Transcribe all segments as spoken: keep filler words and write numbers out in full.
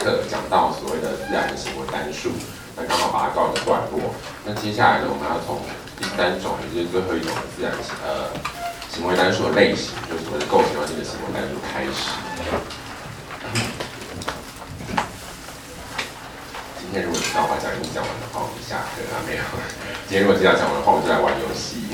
课讲到所谓的自然的行为单数，那刚好把它告一个段落。那接下来呢，我们要从第三种，也就是最后一种自然呃行为单数的类型，就是所谓的构成要件的行为单数开始。今天如果知道把讲义讲完的话，我们下课啊没有。今天如果知道讲完的话，我们就来玩游戏。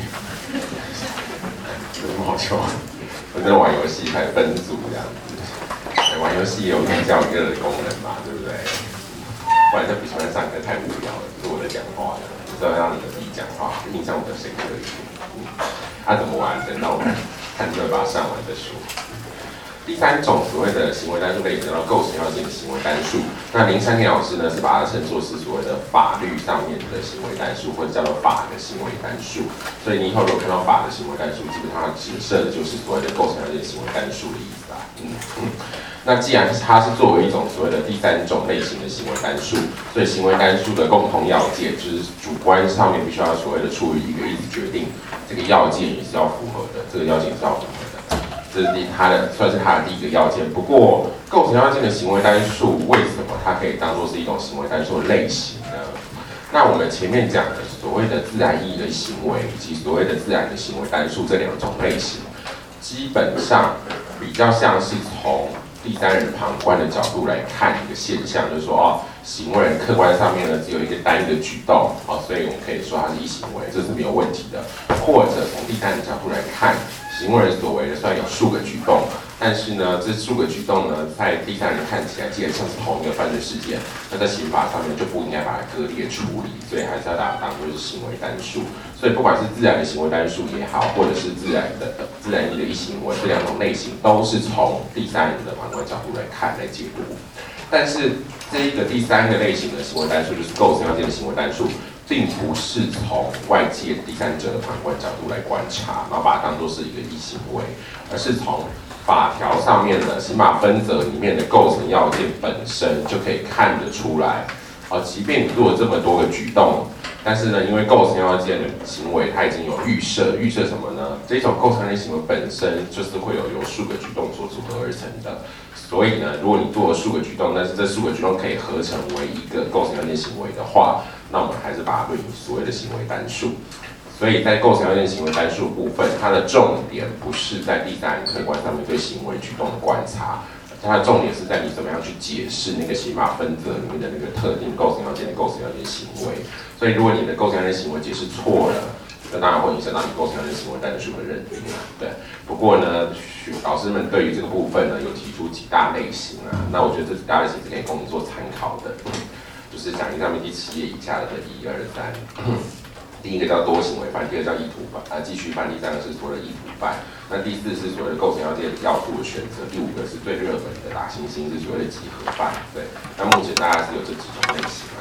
有什么好笑？我在玩游戏，开始分组这样子。玩游戏也有寓教于乐的功能嘛，对不对？不然在笔记本上课太无聊了，只是我在讲话的，就是要让你们自己讲话，印象我的深刻一点。嗯，啊怎么玩？等到我们看这把它上完再说。第三种所谓的行为单数类型叫构成要件的行为单数，那林山田老师呢是把它称作是所谓的法律上面的行为单数，或者叫做法的行为单数。所以你以后如果看到法的行为单数，基本上它指涉的就是所谓的构成要件行为单数的意思啊。嗯嗯。那既然它是作为一种所谓的第三种类型的行为单数，所以行为单数的共同要件就是主观上面必须要所谓的出于一个意思决定，这个要件也是要符合的，这个要件是要符合的。这是它的算是它的第一个要件。不过，构成要件的行为单数为什么它可以当作是一种行为单数的类型呢？那我们前面讲的所谓的自然意义的行为，以及所谓的自然的行为单数这两种类型，基本上比较像是从第三人旁观的角度来看一个现象，就是说哦，行为人客观上面呢只有一个单一的举动，哦，所以我们可以说它是一行为，这是没有问题的。或者从第三人角度来看，行为人所为的虽然有数个举动，但是呢，这数个举动呢，在第三人看起来既然像是同一个犯罪事件，那在刑法上面就不应该把它割裂处理，所以还是要把它当作是行为单数。所以不管是自然的行为单数也好，或者是自然的自然意的一行为，这两种类型都是从第三人的旁观角度来看来解读。但是这一个第三个类型的行为单数，就是构成要件的行为单数，并不是从外界第三者的旁观角度来观察，然后把它当作是一个异行为，而是从法条上面的刑法分则里面的构成要件本身就可以看得出来。啊，即便你做了这么多个举动，但是呢，因为构成要件的行为它已经有预设，预设什么呢？这种构成要件行为本身就是会有由数个举动所组合而成的。所以呢，如果你做了数个举动，但是这数个举动可以合成为一个构成要件行为的话，那我们还是把它论以所谓的行为单数。所以在构成要件行为单数部分，它的重点不是在第三人客观上面对行为举动的观察，它的重点是在你怎么样去解释那个刑法分则里面的那个特定构成要件的构成要件行为。所以如果你的构成要件行为解释错了，那当然会影响到你构成要件行为单数的认定啊。对，不过呢，老师们对于这个部分呢有提出几大类型啊，那我觉得这几大类型是可以供你做参考的，就是讲义上面第七页以下的一二三。第一个叫多行为犯，第二个叫意图犯，呃，继续犯，第三个是所谓的意图犯。那第四是所谓的构成要件要素的选择，第五个是最热门的打星星，是所谓的集合犯。对，那目前大概是有这几种类型啊。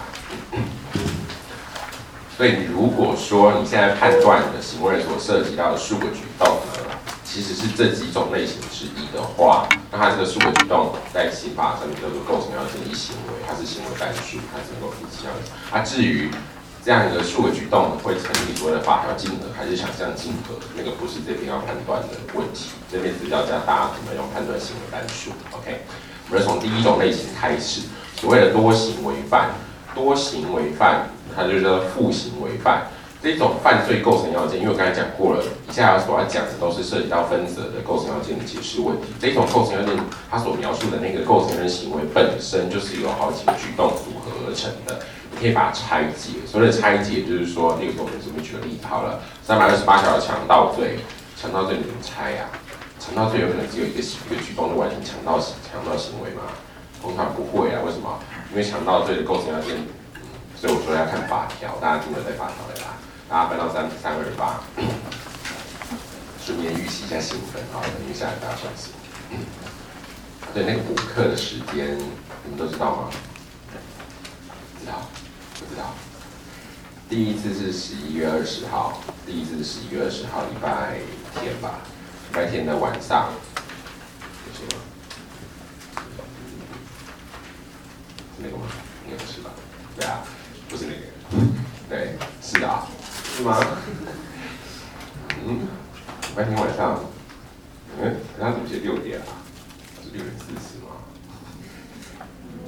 所以你如果说你现在判断的行为人所涉及到的数个举动呢，其实是这几种类型之一的话，那它这个数个举动在刑法上面叫做构成要件一行为，它是行为单数，它是能够符合要件。啊，至于这样一个数个举动会成立所谓的法条竞合还是想象竞合，那个不是这边要判断的问题。这边只要教大家怎么样判断行为单数。OK， 我们从第一种类型开始，所谓的多行为犯，多行为犯它就叫负行为犯。这种犯罪构成要件，因为我刚才讲过了，以下所要讲的都是涉及到分则的构成要件的解释问题。这种构成要件，它所描述的那个构成人行为本身就是由好几个举动组合而成的。可以把它拆解，所谓的拆解就是说，例如说我们随便举个例子好了，三百二十八条的强盗罪，强盗罪你怎么拆呀、啊？强盗罪有可能只有一个一个举动就完成强盗强盗行为吗？通常不会啊，为什么？因为强盗罪的构成要件，嗯，所以我说要看法条，大家记得在法条里啦，大家翻到三三二八，顺便预习一下新分，好，等一下来大家算数。对，那个补课的时间，你们都知道吗？知道。不知道，第一次是十一月二十号，第一次是十一月二十号，礼拜天吧，礼拜天的晚上，有什么？是那个吗？应该不是吧？对啊，不是那个，对，是的啊，是吗？嗯，礼拜天晚上，嗯，他怎么写六点啊？是六点四十吗？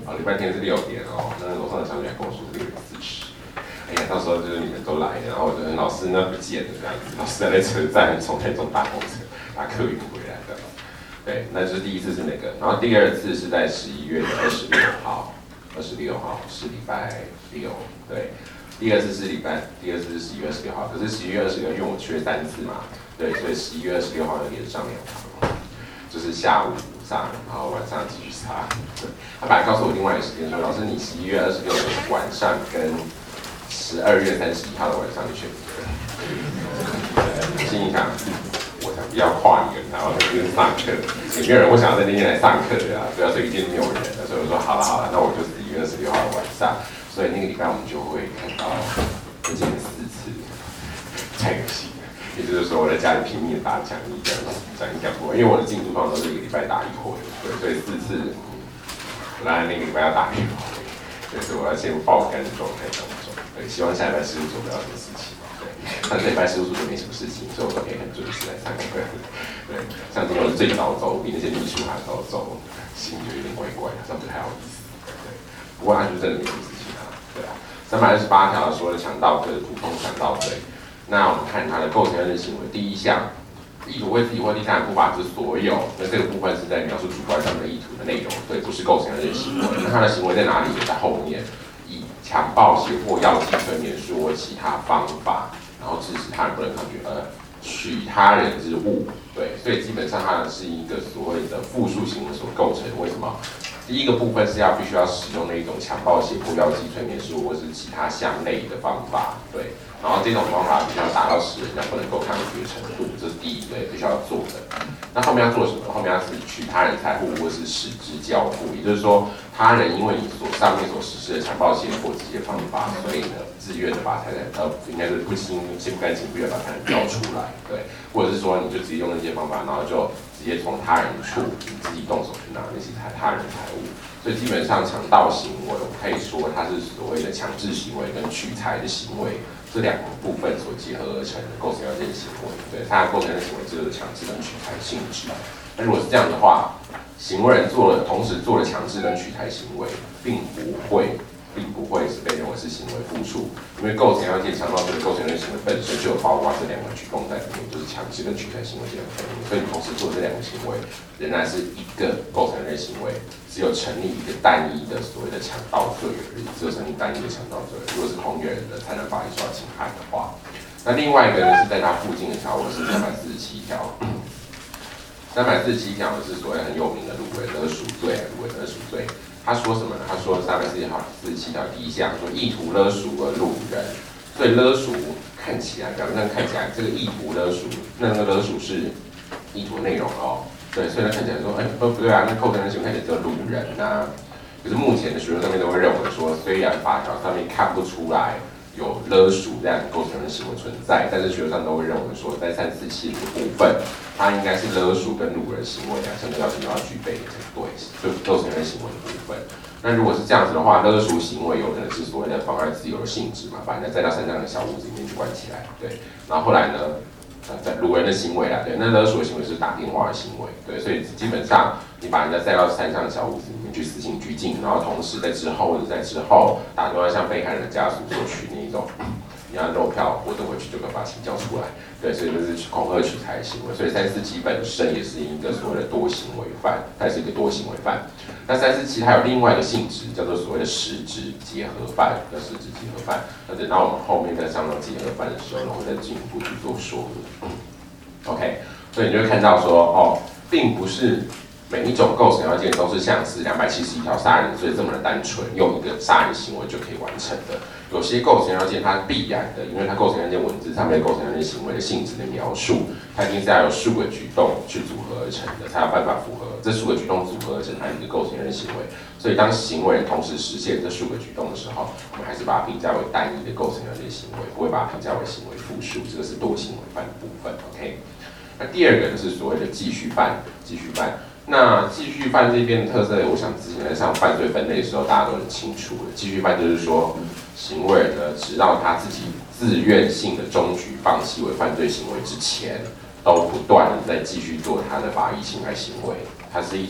哦，礼拜天是六点哦，那楼上的小女孩跟我说是六点四十。哎呀，到时候就是你们都来了，然后我就老师呢不见了这样子，老师在车站从台中搭公车搭客运回来的。对，那就是第一次是那个，然后第二次是在十一月的二十六号，二十六号是礼拜六，对。第二次是礼拜，第二次是十一月二十六号，可是十一月二十六，因为我缺三次嘛，对，所以十一月二十六号要连上两堂，就是下午上，然后晚上继续上。对，他本来告诉我另外一个时间说，老师你十一月二十六的晚上跟十二月三十一号的晚上你选择。心里想，我才不要跨年，然后就是上课，也没有人会想要在那天来上课的啊，对啊，所以一定没有人的，所以我说好了好了，那我就十一月二十六号的晚上。所以那个礼拜我们就会看到一见四次太可惜了，也就是说我在家里拼命打讲义这样子，讲义讲不完，因为我的进度通常都是一个礼拜打一回，对，所以四次，当然那个礼拜要打一回，对，所以我要先爆肝的状态当中，对，希望下礼拜事务所不要有什么事情，对，但这礼拜事务所就没什么事情，所以我都可以很准时来上课，对，像今天我是最早走，比那些秘书还早走，心里有点怪怪的，这样不太好意思，对，不过他就真的没什么事情。对啊，三百二十八条说的强盗罪、普通强盗罪。那我们看它的构成人的行为，第一项，意图为自己或第三人不法之所有，那这个部分是在描述主观上的意图的内容，对，不是构成人的行为。那它的行为在哪里？在后面，以强暴、胁迫、药剂、催眠术或其他方法，然后致使他人不能抗拒，呃，取他人之物，对，所以基本上它是一个所谓的复数行为所构成。为什么？第一个部分是要必须要使用那一种强暴、胁迫、药剂、催眠术或是其他相类的方法，对。然后这种方法必须要达到使人家不能够抗拒的程度，这是第一个必须要做的。那后面要做什么？后面要是取他人财物或是使之交付，也就是说，他人因为你所上面所实施的强暴、胁迫这些方法，所以呢，自愿的把财产，呃，应该是不心心不甘情不愿把财产交出来，对。或者是说，你就直接用那些方法，然后就直接从他人处你自己动手去拿那些财他人财物。所以基本上强盗行为，我可以说它是所谓的强制行为跟取财的行为这两个部分所结合而成的构成要件行为。对，它的构成的行为就是强制跟取财性质。那如果是这样的话，行为人做了同时做了强制跟取财行为，并不会。并不会是被认为是行为复数，因为构成要件强盗罪的构成人行为本身就有包括这两个举动在里面，就是强制跟取财行为这两个分类，所以同时做这两个行为，仍然是一个构成人行为，只有成立一个单一的所谓的强盗罪而已，只有成立单一的强盗罪。如果是同一个人的财产法益受到侵害的话，那另外一个呢是在它附近的条文是三百四十七条，三百四十七条是所谓很有名的掳人勒赎罪，掳人勒赎罪。他说什么呢？他说三百四十条四十七条第一项说意图勒赎而掳人，所以勒赎看起来表面上看起来这个意图勒赎，那那个勒赎是意图内容哦，对，所以他看起来说，哎、欸，不不对啊，那构成人行为看起来只有掳人呐、啊。可是目前的学术上面都会认为说，虽然法条上面看不出来有勒赎这样构成人行为存在，但是学术上都会认为说，在三四七的部分，它应该是勒赎跟掳人行为两项的要求都要具备的，对，就构成人行为的部分。那如果是这样子的话，勒赎行为有可能是所谓的妨碍自由的性质嘛，把人家带到山上的小屋子里面去关起来，对。然后后来呢，呃，在掳人的行为啦，对，那勒赎的行为是打电话的行为，对，所以基本上你把人家带到山上的小屋子里面去私刑拘禁，然后同时在之后或者在之后打电话向被害人的家属索取那一种。你要肉票活着回去就可以把钱交出来，对，所以这是恐吓取财的行为。所以三四七本身也是一个所谓的多行为犯，它也是一个多行为犯。那三四七它有另外一个性质，叫做所谓的实质结合犯，叫实质结合犯。那等到我们后面在上到结合犯的时候，我会再进一步去做说明。OK， 所以你就会看到说，哦，并不是每一种构成要件都是像是两百七十一条杀人罪这么的单纯，用一个杀人行为就可以完成的。有些构成要件它必然的，因为它构成要件文字上面构成要件行为的性质的描述，它一定是要有数个举动去组合而成的，才有办法符合这数个举动组合而成它一个构成要件行为。所以当行为人同时实现这数个举动的时候，我们还是把它评价为单一的构成要件行为，不会把它评价为行为复数，这个是多行为犯的部分。OK， 那第二个就是所谓的继续犯，继续犯。那继续犯这边的特色，我想之前在上犯罪分类的时候，大家都很清楚了。继续犯就是说，行为人呢，直到他自己自愿性的终局放弃为犯罪行为之前，都不断的在继续做他的法益侵害行为。它是一种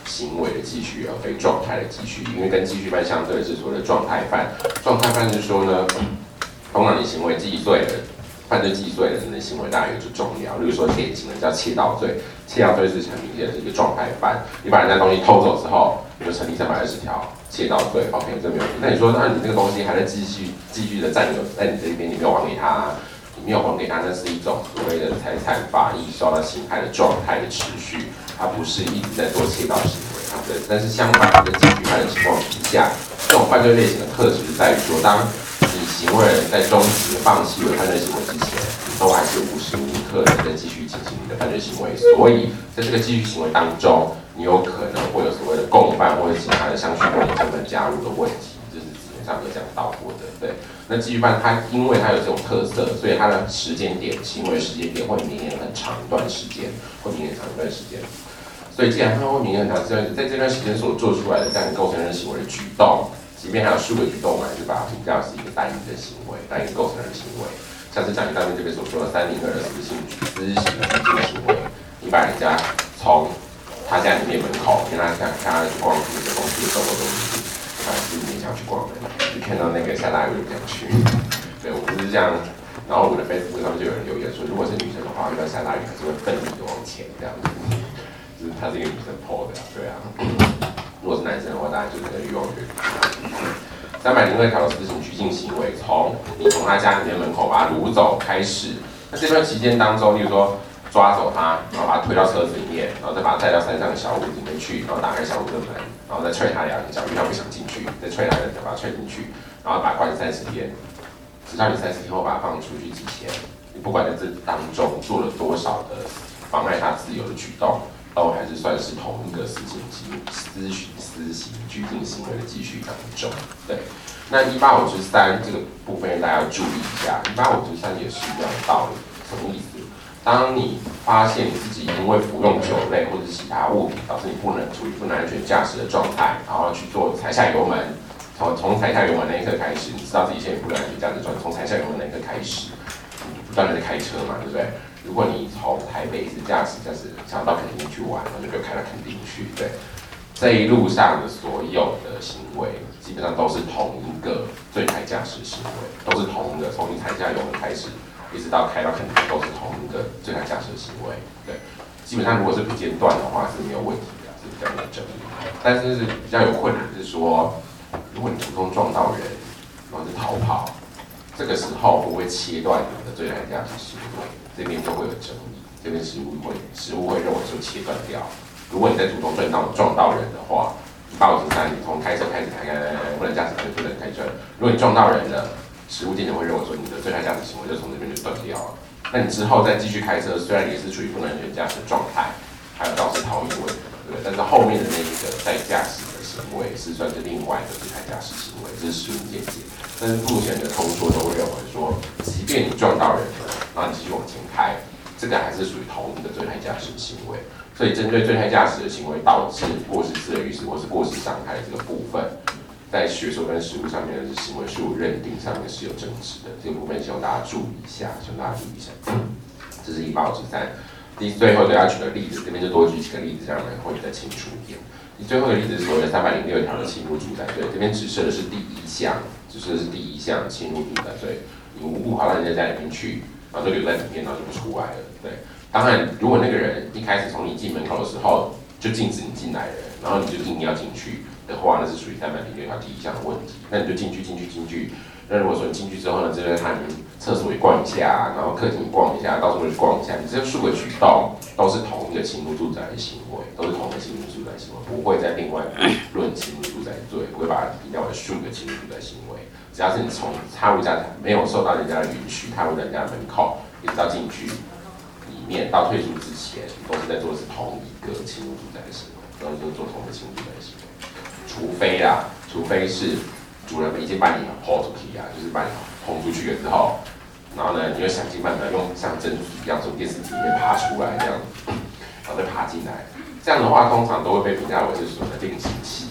行为的继续，而非状态的继续。因为跟继续犯相对的是所谓的状态犯。状态犯是说呢，通常你行为既遂了，犯罪既遂了，你的行为当然也就重要。例如说典型的叫窃盗罪，窃盗罪是很明显的是一个状态犯。你把人家东西偷走之后，你就成立三百二十条窃盗罪 ，OK， 这没有问题。那你说，那你这个东西还在继续继续的占有在你这边，你没有还给他，你没有还给他，那是一种所谓的财产法益受到侵害的状态的持续，它不是一直在做窃盗行为啊。对，但是相反的继续犯的情况之下，这种犯罪类型的特质是在于说，当你行为人在终止放弃了犯罪行为之前，你都还是无时无刻的在继续进行你的犯罪行为，所以在这个继续行为当中，你有可能会有所谓的共犯或者其他的相续共成本加入的问题，这是字面上有讲到过的。对，那继续犯它因为它有这种特色，所以它的时间点、行为时间点会绵延很长一段时间，会绵延长一段时间。所以既然它会绵延很长时间，在这段时间所做出来的这样构成人行为的举动，即便还有数个举动，我们还是把它评价是一个单一的行为，单一构成人的行为。像是讲你上面这边所说的三零二的私刑私刑的行为，你把人家从他家里面门口跟他看看他去逛那个公司的生活中心，他是你想去逛的，就看到那个下大雨就想去。对，我不是这样。然后我的 Facebook 上面就有人留言说，如果是女生的话，一般下大雨还是会奋力的往前这样子。就是他是一个女生 po 的，对啊。如果是男生的话，当然就是那个欲望越大。三百零二条的私刑拘禁行为，从你从他家里面门口把他掳走开始，那这段期间当中，例如说抓走他，然后把他推到车子里面，然后再把他带到山上的小屋里面去，然后打开小屋的门，然后再踹他两脚，因为他不想进去，再踹他两脚把他踹进去，然后把他关三十天，直到你三十天后把他放出去之前，你不管在这当中做了多少的妨碍他自由的举动，都还是算是同一个私刑私刑私刑拘禁行为的继续当中。对，那一八五之三这个部分大家要注意一下，一八五之三也是一样的道理，什么意思？当你发现你自己因为服用酒类或者其他物品导致你不能处于不能安全驾驶的状态，然后去做踩下油门，从从踩下油门那一刻开始，你知道自己现在不能安全驾驶状态，从踩下油门那一刻开始，你不断的在开车嘛，对不对？如果你从台北一直驾驶驾驶想到垦丁去玩，然后就给我开到垦丁去，对，这一路上的所有的行为基本上都是同一个醉态驾驶行为，都是同一个，从你踩下油门开始，一直到开到垦丁都是同一个醉态驾驶行为，对，基本上如果是不间断的话是没有问题的，是比较有争议。但是是比较有困难的是说，如果你途中撞到人，然后是逃跑，这个时候会不会切断你的醉态驾驶行为？这边就会有争议，这边实务会实务会认为说切断掉。如果你在途中撞到撞到人的话，一八五之三，你从开车开始开开开开，不能驾驶就不能开车。如果你撞到人了，实务界会认为说你的醉态驾驶行为就从这边就断掉了。那你之后再继续开车，虽然也是处于不能安全驾驶的状态，还有肇事逃逸问题，对不对？但是后面的那一个在驾驶的行为是算是另外一个醉态驾驶行为，这是实务见解。但是目前的通说都会认为说，即便你撞到人了，然后你继续往前开，这个还是属于同一个醉态驾驶行为。所以针对醉态驾驶的行为导致过失致人于死或是过失伤害的这个部分，在学说跟实务上面的行为事物认定上面是有争执的。这个部分希望大家注意一下，希望大家注意一下。这是一八五之三。第最后都要举个例子，这边就多举几个例子，这样人会比较清楚一点。最后的例子是所谓的三百零六条的侵入住宅罪，这边指涉的是第一项，指涉的是第一项侵入住宅罪，你无故跑到人家家里面去，然后就留在里面，然后就不出来了。对，当然如果那个人一开始从你进门口的时候就禁止你进来了，然后你就硬要进去的话，那是属于三百零六条第一项的问题。那你就进去进去进去。那如果说你进去之后呢，这边看厕所也逛一下，然后客厅也逛一下，到处去逛一下，你这数个举动都是同一个侵入住宅的行为，都是同一个侵入住宅行为，不会再另外论侵入住宅罪，不会把它比较为数个侵入住宅行为。只要是你从踏入家没有受到人家的允许，踏入人家的门口，一直到进去里面到退出之前，都是在做的是同一个侵入住宅的行为，都是做同一个侵入住宅的行为，除非啦，除非是主人已经把你抛出去啊，就是把你轰出去了之后，然后呢，你就想尽办法用像贞子一样从电视机里面爬出来这样，然后再爬进来。这样的话，通常都会被评价为是所谓的另行起义。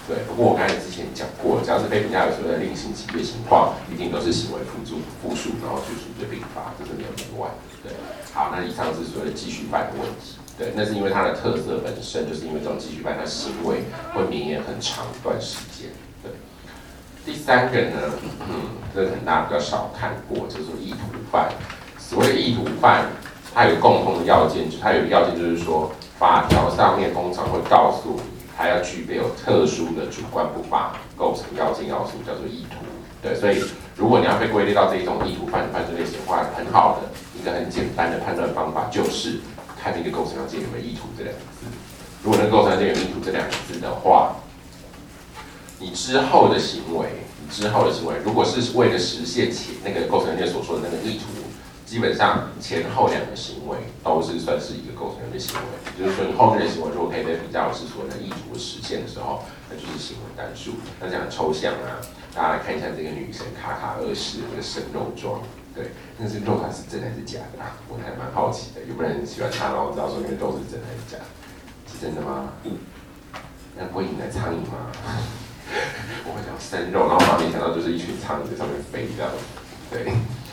对，不过我刚才之前讲过，只要是被评价有所谓的另行级别情况，一定都是行为辅助复数，然后去属于并发，这是没有例外。对，好，那以上是所谓的继续犯的问题。对，那是因为它的特色本身，就是因为这种继续犯，它行为会绵延很长一段时间。对，第三个呢，嗯，这个可能大家比较少看过，就是意图犯。所谓的意图犯，它有共同的要件，它有一个要件就是说，法条上面通常会告诉你。它要具备有特殊的主观不法构成要件要素，叫做意图。对，所以如果你要被归类到这一种意图犯犯罪类型的话，很好的一个很简单的判断方法就是看那个构成要件有没有意图这两个字。如果那个构成要件有意图这两个字的话，你之后的行为，你之后的行为，如果是为了实现前那个构成要件所说的那个意图。基本上前后两个行为都是算是一个构成人的行为，也就是说你后面的行为如果可以被比较是所谓的意图的实现的时候，那就是行为单数。那这样很抽象啊，大家来看一下这个女神卡卡二世的这个生肉妆，对，那是肉它是真还是假的啊？我还蛮好奇的，有没有人喜欢它，然后知道说那个肉是真还是假的？是真的吗？嗯，那不会引来苍蝇吗？我会讲生肉，然后马上没想到就是一群苍蝇在上面飞这样，对。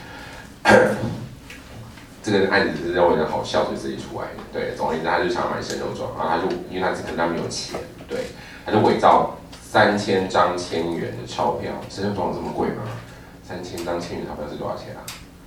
这个案子只是让我觉得好笑，所以自己出来的。对，总而言之，他就想要买生肉装，然后他就因为他可能他没有钱，对，他就伪造三千张千元的钞票。生肉装这么贵吗？三千张千元钞票是多少钱啊？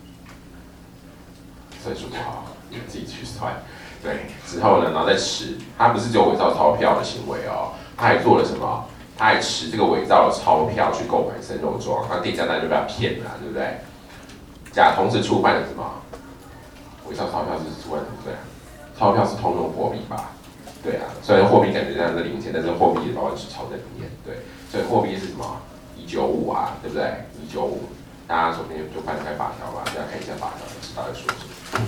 算数不好，你们自己去算。对，之后呢，然后再持，他不是只有伪造钞票的行为哦，他还做了什么？他还持这个伪造的钞票去购买生肉装，那店家当然就被他骗了，对不对？甲同时触犯了什么？伪造钞票是触犯什么罪啊？钞票是通用货币吧？对啊，虽然货币感觉像是零钱，但是货币的保管是钞在里面，对，所以货币是什么？一九五啊，对不对？一九五，大家手边就翻开法条吧，大家看一下法条，知道在说什么。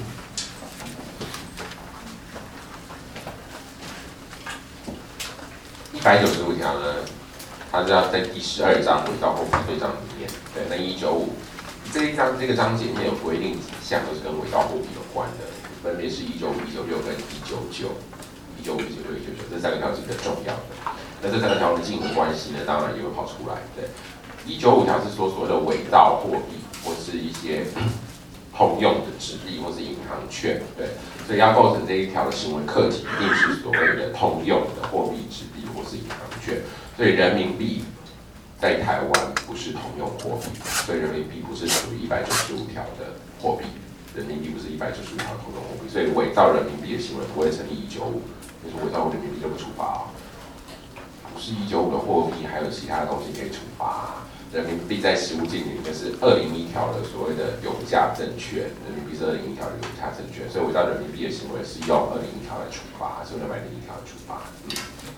一百九十五条呢，它是要在第十二章伪造货币对章里面，对，那一九五。这一章这个章节里面有规定几项都是跟伪造货币有关的，分别是一九五、一九六跟一九九、一九五、一九六、一九九这三个条是比较重要的。那这三个条的竞合关系呢，当然也会跑出来。对，一九五条是说所谓的伪造货币或是一些通用的纸币或是银行券，对，所以要构成这一条的行为客体，一定是所谓的通用的货币、纸币或是银行券。所以人民币。在台湾不是通用货币，所以人民币不是属于一百九十五条的货币，人民币不是一百九十五条通用货币，所以伪造人民币的行为不会成立一九五，就是伪造人民币就不处罚啊。不是一九五的货币，还有其他的东西可以处罚啊。人民币在实务禁里面是二零一条的所谓的有价证券，人民币是二零一条的有价证券，所以伪造人民币的行为是用二零一条来处罚，是用两百零一条来处罚。嗯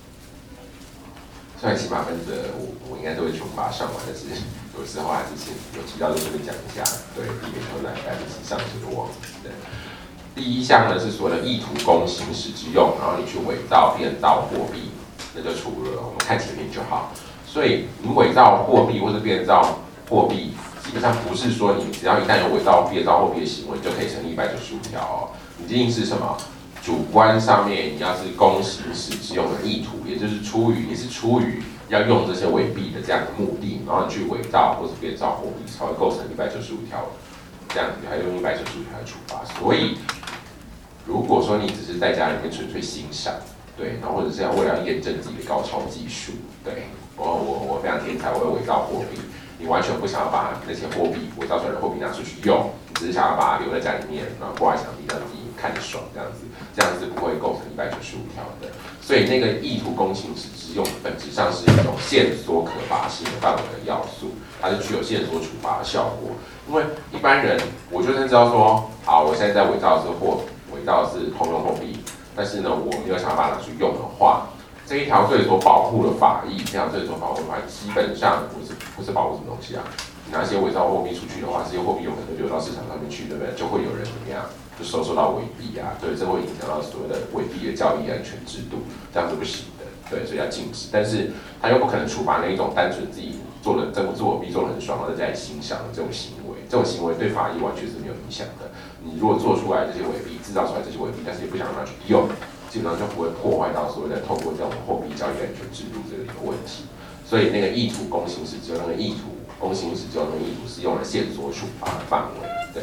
虽然起码分则我我应该都会穷把它上完，但是有时候还是先有提到就这边讲一下，对，避免后来来不及上就忘记的。第一项呢是所谓的意图供行使之用，然后你去伪造、变造货币，那就除了我们看前面就好。所以你伪造货币或是变造货币，基本上不是说你只要一旦有伪造、变造货币的行为，就可以成立一百九十五条哦。你一定是什么？主观上面你要是供行使之用的意图，也就是出于你是出于要用这些伪币的这样的目的，然后你去伪造或是变造货币，才会构成一百九十五条这样子，还用一百九十五条来处罚。所以，如果说你只是在家里面纯粹欣赏，对，然后或者是要为了要验证自己的高超技术，对，我我我非常天才，我会伪造货币，你完全不想要把那些货币伪造出来的货币拿出去用，你只是想要把它留在家里面，然后挂在墙壁让自己看着爽这样子。这样子不会构成一百九十五条的，所以那个意图供行使之用本质上是一种限缩可罚性的范围的要素，它是具有限缩处罚的效果。因为一般人，我就算知道说，好，我现在在伪造的是货，伪造的是通用货币，但是呢，我没有想要把它拿去用的话，这一条罪所保护的法益，这条罪所保护的法益，基本上不是不是保护什么东西啊？你拿一些伪造货币出去的话，这些货币有可能流到市场上面去，对不对？就会有人怎么样？就收受到伪币啊，对，这会影响到所谓的伪币的交易安全制度，这样是不行的，对，所以要禁止。但是他又不可能处罚那一种单纯自己做了这自我币做的很爽，然后在家里欣赏的这种行为，这种行为对法益完全是没有影响的。你如果做出来这些伪币，制造出来这些伪币，但是也不想拿去用， 基本上就不会破坏到所谓的透过这种货币交易安全制度这个一个问题。所以那个意图公行使只有那个意图公行使只有那个意图是用了线索处罚的范围，对。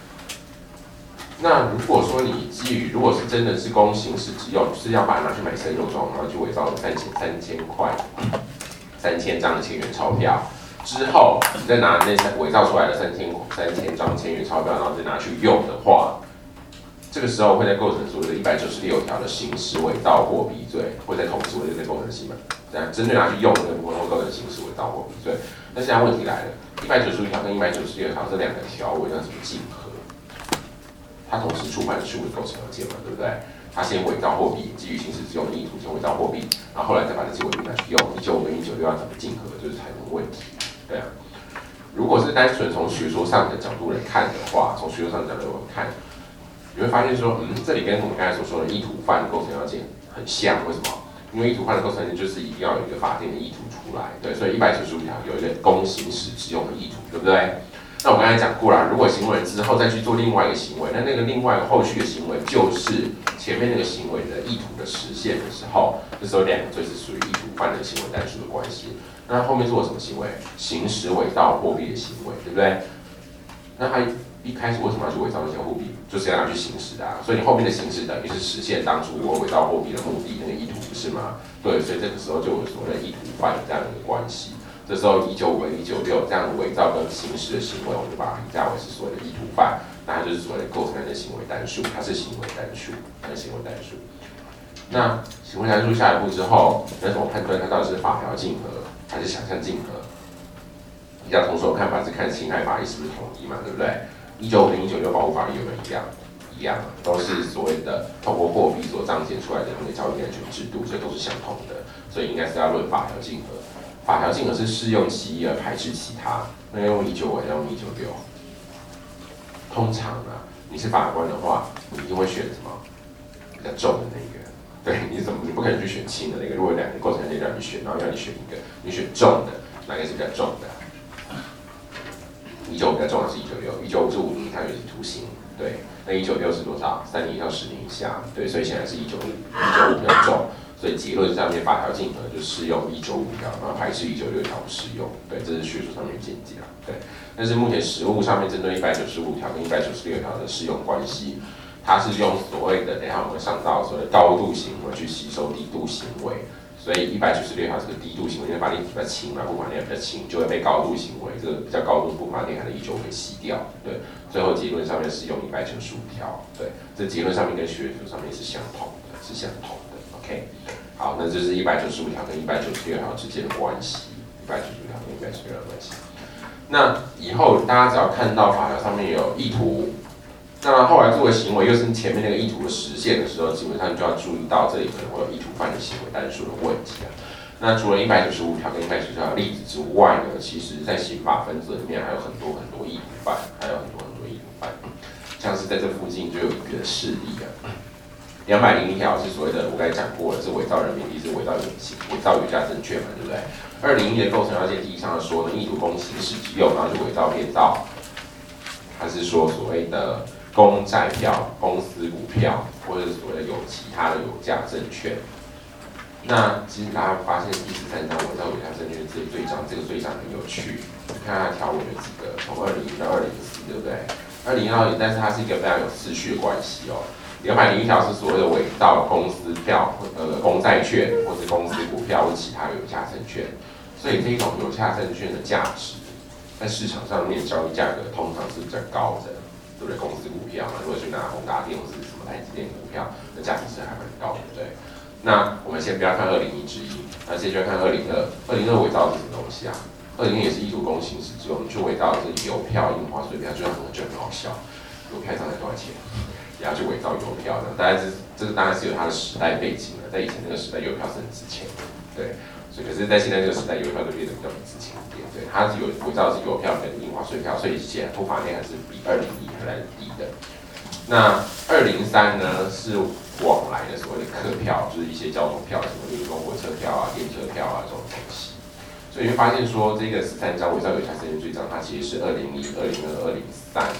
那如果说你基于如果是真的是公行使之用，就是要把它拿去买生肉粽，然后去伪造三千三千块、三千张的千元钞票。之后，你再拿那三伪造出来的三千三千张千元钞票，然后再拿去用的话，这个时候会在构成所谓的一百九十六条的行使伪造货币罪，会在同时会在构成刑满。这样针对拿去用的部分会构成行使伪造货币罪。那现在问题来了，一百九十五条跟一百九十六条这两个条文要怎么竞合？它同时触犯数的构成要件嘛，对不对？他先伪造货币，基于行使之用的意图先伪造货币，然后后来再把这些伪币拿去用。一九五跟一九六要怎么竞合，就是才能问题。对啊，如果是单纯从学说上的角度来看的话，从学说上的角度来看，你会发现说，嗯，这里跟我们刚才所说的意图犯的构成要件很像，为什么？因为意图犯的构成要件就是一定要有一个法定的意图出来，对，所以一百九十五条有一个公行使之用的意图，对不对？那我刚才讲过了，如果行为之后再去做另外一个行为，那那个另外一个后续的行为就是前面那个行为的意图的实现的时候，这时候两个罪是属于意图犯的行为单数的关系。那后面做了什么行为？行使伪造货币的行为，对不对？那他一开始为什么要去伪造那些货币？就是要拿去行使的啊。所以你后面的行使等于是实现当初我伪造货币的目的，那个意图不是吗？对，所以这个时候就有所谓的意图犯的这样的一个关系。这时候一九五跟一九六这样的伪造跟行使的行为，我们就把它评价为是所谓的意图犯，那它就是所谓的构成的行为单数，它是行为单数，它是行为单数。那行为单数下一步之后，那怎么判断它到底是法条竞合还是想象竞合？比较同手看法是看侵害法益是不是统一嘛，对不对？一九五跟一九六保护法益有没有一样？一样，都是所谓的透过货币所彰显出来的那个交易安全制度，所以都是相同的，所以应该是要论法条竞合。法条竞合是适用其一而排斥其他，那用一九五还是用一九六？通常啊，你是法官的话，你一定会选什么比较重的那个。对，你怎么你不可能去选轻的那个？如果两个构成要件让你选，然后让你选一个，你选重的，哪个是比较重的？一九五比较重的是一九六，一九五是五年以上有期徒刑，对，那一九六是多少？三年以上十年以下，对，所以现在是一九五，一九五比较重。所以结论上面法条竞合就适用一九五条，然后排斥一九六条不适用。对，这是学术上面的见解啦。对，但是目前实务上面针对一百九十五条跟一百九十六条的适用关系，它是用所谓的，等一下我们上到所谓的高度行为去吸收低度行为。所以一百九十六条这个低度行为，因为法令比较轻嘛，不法令比较轻，就会被高度行为这个比较高度不法令的一九给洗掉。对，最后结论上面是用一百九十五条。对，这结论上面跟学术上面是相同的，是相同的。OK， 好，那这是一百九十五条跟一百九十六条之间的关系，一百九十五条跟一百九十六条的关系。那以后大家只要看到法条上面有意图，那后来作为行为又是前面那个意图的实现的时候，基本上就要注意到这里可能会有意图犯的行为单数的问题啊。那除了一百九十五条跟一百九十六条的例子之外呢，其实在刑法分则里面还有很多很多意图犯，还有很多很多意图犯，像是在这附近就有一个事例啊。两百零一条是所谓的，我刚才讲过了，是伪造人民币，是伪造有伪造有价证券嘛，对不对？二零一的构成要件第一项说呢，意图供行使之用，然后就伪造变造，它是说所谓的公债票、公司股票，或者是所谓的有其他的有价证券。那其实大家发现第十三章伪造有价证券这个罪章，这个罪章很有趣，看它条文有几个，从二零一到二零四，对不对？二零一到二零，但是它是一个非常有次序的关系哦。两百零一条是所谓的伪造公司票、呃公债券，或是公司股票或其他有价证券，所以这一种有价证券的价值，在市场上面交易价格通常是比较高的，对不对？公司股票嘛，如果去拿宏达电或是什么台积电股票，那价值是还蛮高的，对。那我们先不要看二零一之一，那先就要看二零二。二零二伪造是什么东西啊？二零二也是意图供行使之用，去伪造这邮票、印花税票，就很就很好笑。邮票上才多少钱？也要去伪造邮票的，当然这这个当然是有它的时代背景的，在以前那个时代，邮票是很值钱的，对，所以可是，在现在这个时代，邮票就变得比较不值钱一点，对，它是有伪造是邮票跟印花税票，所以显然不法内还是比二零一还来的低的。那二零三呢是往来的所谓的客票，就是一些交通票，什么例如说火车票啊、电车票啊这种东西，所以你会发现说，这个十三章伪造有价证券罪章，它其实是二零一、二零二、二零三。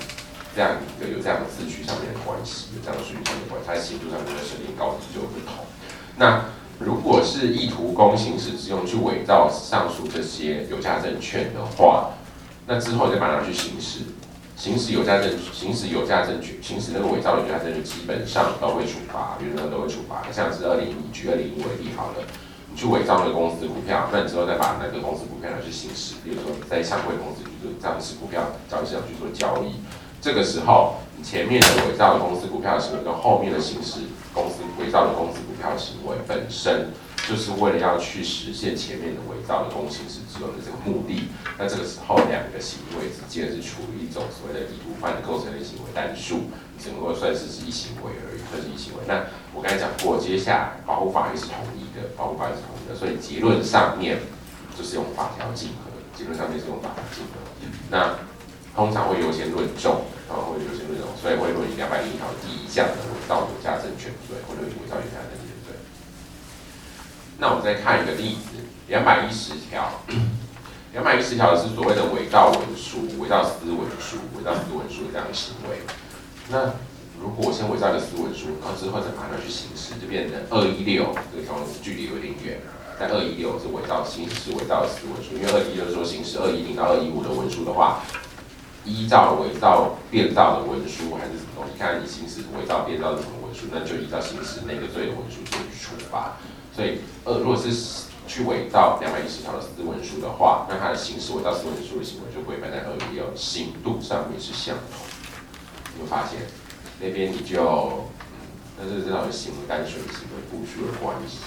这样一个有这样的次序上面的关系，有这样的顺序上面的关系，它在刑度上面的设定高低就有不同。那如果是意图供行使之用去伪造上述这些有价证券的话，那之后再把它拿去行使。行使有价证，行使有价证券，行使那个伪造的有价证券，基本上都会处罚，原则上都会处罚。像是二零一，举二零一为例好了，你去伪造那个公司股票，那你之后再把那个公司股票拿去行使，比如说在上柜公司去做上市股票交易市场去做交易，这个时候你前面的伪造的公司股票的行为跟后面的行使公司伪造的公司股票的行为本身，就是为了要去实现前面的伪造的公行使之用的这个目的。那这个时候两个行为之间是处于一种所谓的意图犯的构成类行为单数，只能够算是是一行为而已，算是一行为。那我刚才讲过，接下来保护法律是统一的，保护法律是统一的，所以结论上面就是用法条竞合，结论上面是用法条竞合。那通常会优先论重，然后会优先论重，所以会论以两百零一条第一项的伪造有价证券罪，或者伪造有价证券罪。那我们再看一个例子，两百一十条。两百一十条是所谓的伪造文书、伪造私文书、伪造私文书的这样的行为。那如果我先伪造一个私文书，然后之后再把它拿去行使，就变成二一六，这个条距离有点远。在二一六是伪造行使伪造的私文书，因为二一六说行使二一零到二一五的文书的话，依照伪造、变造的文书还是什么东西，看你行使伪造、变造是什么文书，那就依照行使那个罪的文书去处罚。所以，呃，如果是去伪造两百一十条的私文书的话，那它的行使伪造私文书的行为就规范在二一六，刑度上面是相同。有没有发现？那边你就，嗯，但是这种行为单纯行为复数的关系。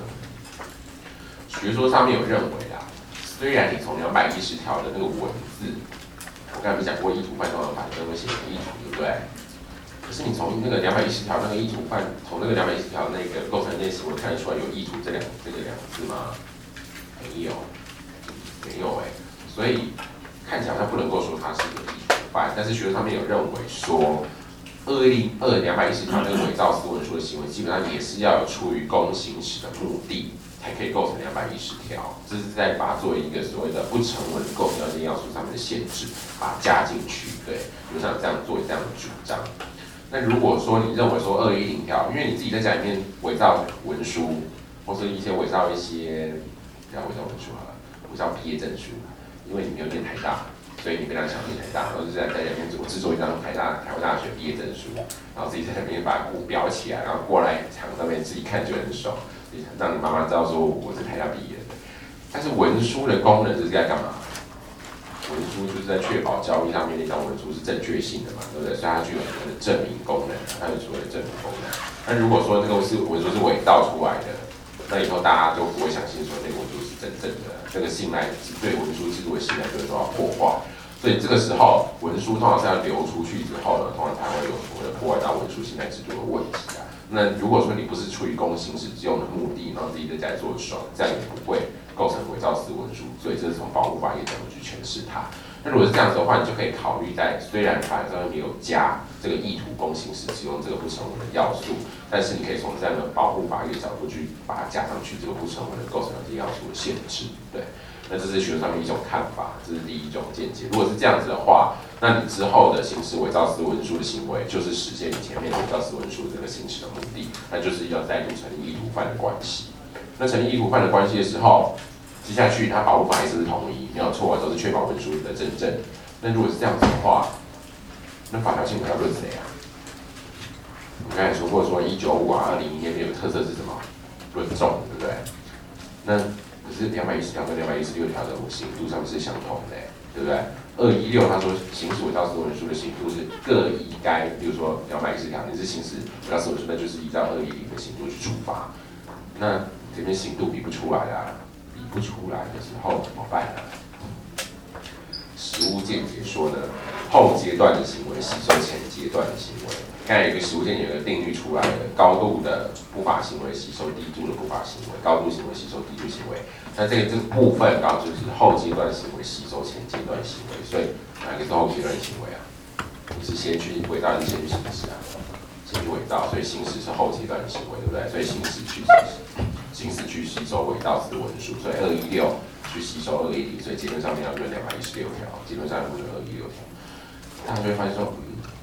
学说上面有认为啦，虽然你从两百一十条的那个文字，我刚才不是讲过意图犯通常法条都会写成意图，对不对？可是你从那个两百一十条那个意图犯，从那个两百一十条那个构成类行为看得出来有意图这两这个两个字吗？没有，没有哎、欸，所以看起来好像不能够说它是一个意图犯，但是学术上面有认为说，二零二两百一十条那个伪造私文书的行为，基本上也是要有出于公行使的目的，才可以构成两百一十条。这是在把它作为一个所谓的不成文的构成要件要素上面的限制，把它加进去。对，就像这样做这样的主张。那如果说你认为说二一零条，因为你自己在家里面伪造文书，或是一些伪造一些，不要伪造文书好了，伪造毕业证书，因为你没有念台大，所以你非常想念台大，然后就在在家里面我制作一张台大台湾大学毕业证书，然后自己在那边把它裱起来，然后过来墙上面自己看就很爽，让你妈妈知道说我是台大毕业的。但是文书的功能是在干嘛？文书就是在确保交易上面那张文书是正确性的嘛，对不对？所以它具有所谓的证明功能，它有所谓的证明功能。那如果说这个是文书是伪造出来的，那以后大家就不会相信说那个文书是真正的，这个信赖对文书制度的信赖就会受到破坏。所以这个时候文书通常是要流出去之后呢，通常才会有所谓的破坏到文书信赖制度的问题啊。那如果说你不是出于公行使之用的目的，然后自己在家里做爽，这样也不会构成伪造私文书罪，这是从保护法业角度去诠释它。那如果是这样子的话，你就可以考虑在虽然法条上面有加这个意图公行使之用这个不成文的要素，但是你可以从这样的保护法业角度去把它加上去这个不成文的构成这些要素的限制。对，那这是学术上面一种看法，这是第一种见解。如果是这样子的话，那你之后的行使伪造私文书的行为，就是实现你前面伪造私文书这个行使的目的，那就是要再度成立意图犯的关系。那成立意图犯的关系的时候，接下去它保护法也是统一，没有错，都是确保文书的真正。那如果是这样子的话，那法条性要论谁啊？我刚才说过说一九五啊、二零一那边有特色是什么？论重，对不对？那可是两百一十条跟两百一十六条的刑度上面是相同的，对不对？二一六他说行使伪造私文书的刑度是各依该，比如说两百一十条你是行使伪造私文书，那就是依照二一零的刑度去处罚。那这边刑度比不出来啊，比不出来的时候怎么办呢？实务见解说呢，后阶段的行为吸收前阶段的行为。刚才有一个实务见解有个定律出来的，高度的不法行为吸收低度的不法行为，高度行为吸收低度行为。那这个这个部分刚好就是后阶段行为吸收前阶段行为，所以哪个是后阶段行为啊？你是先去伪造还是先去行使啊？先去伪造，所以行使是后阶段的行为，对不对？所以行使去行使去吸收伪造私文书，所以二一六去吸收二一零，所以结论上面要论两百一十六条，结论上要论二一六条。大家就会发现说，嗯，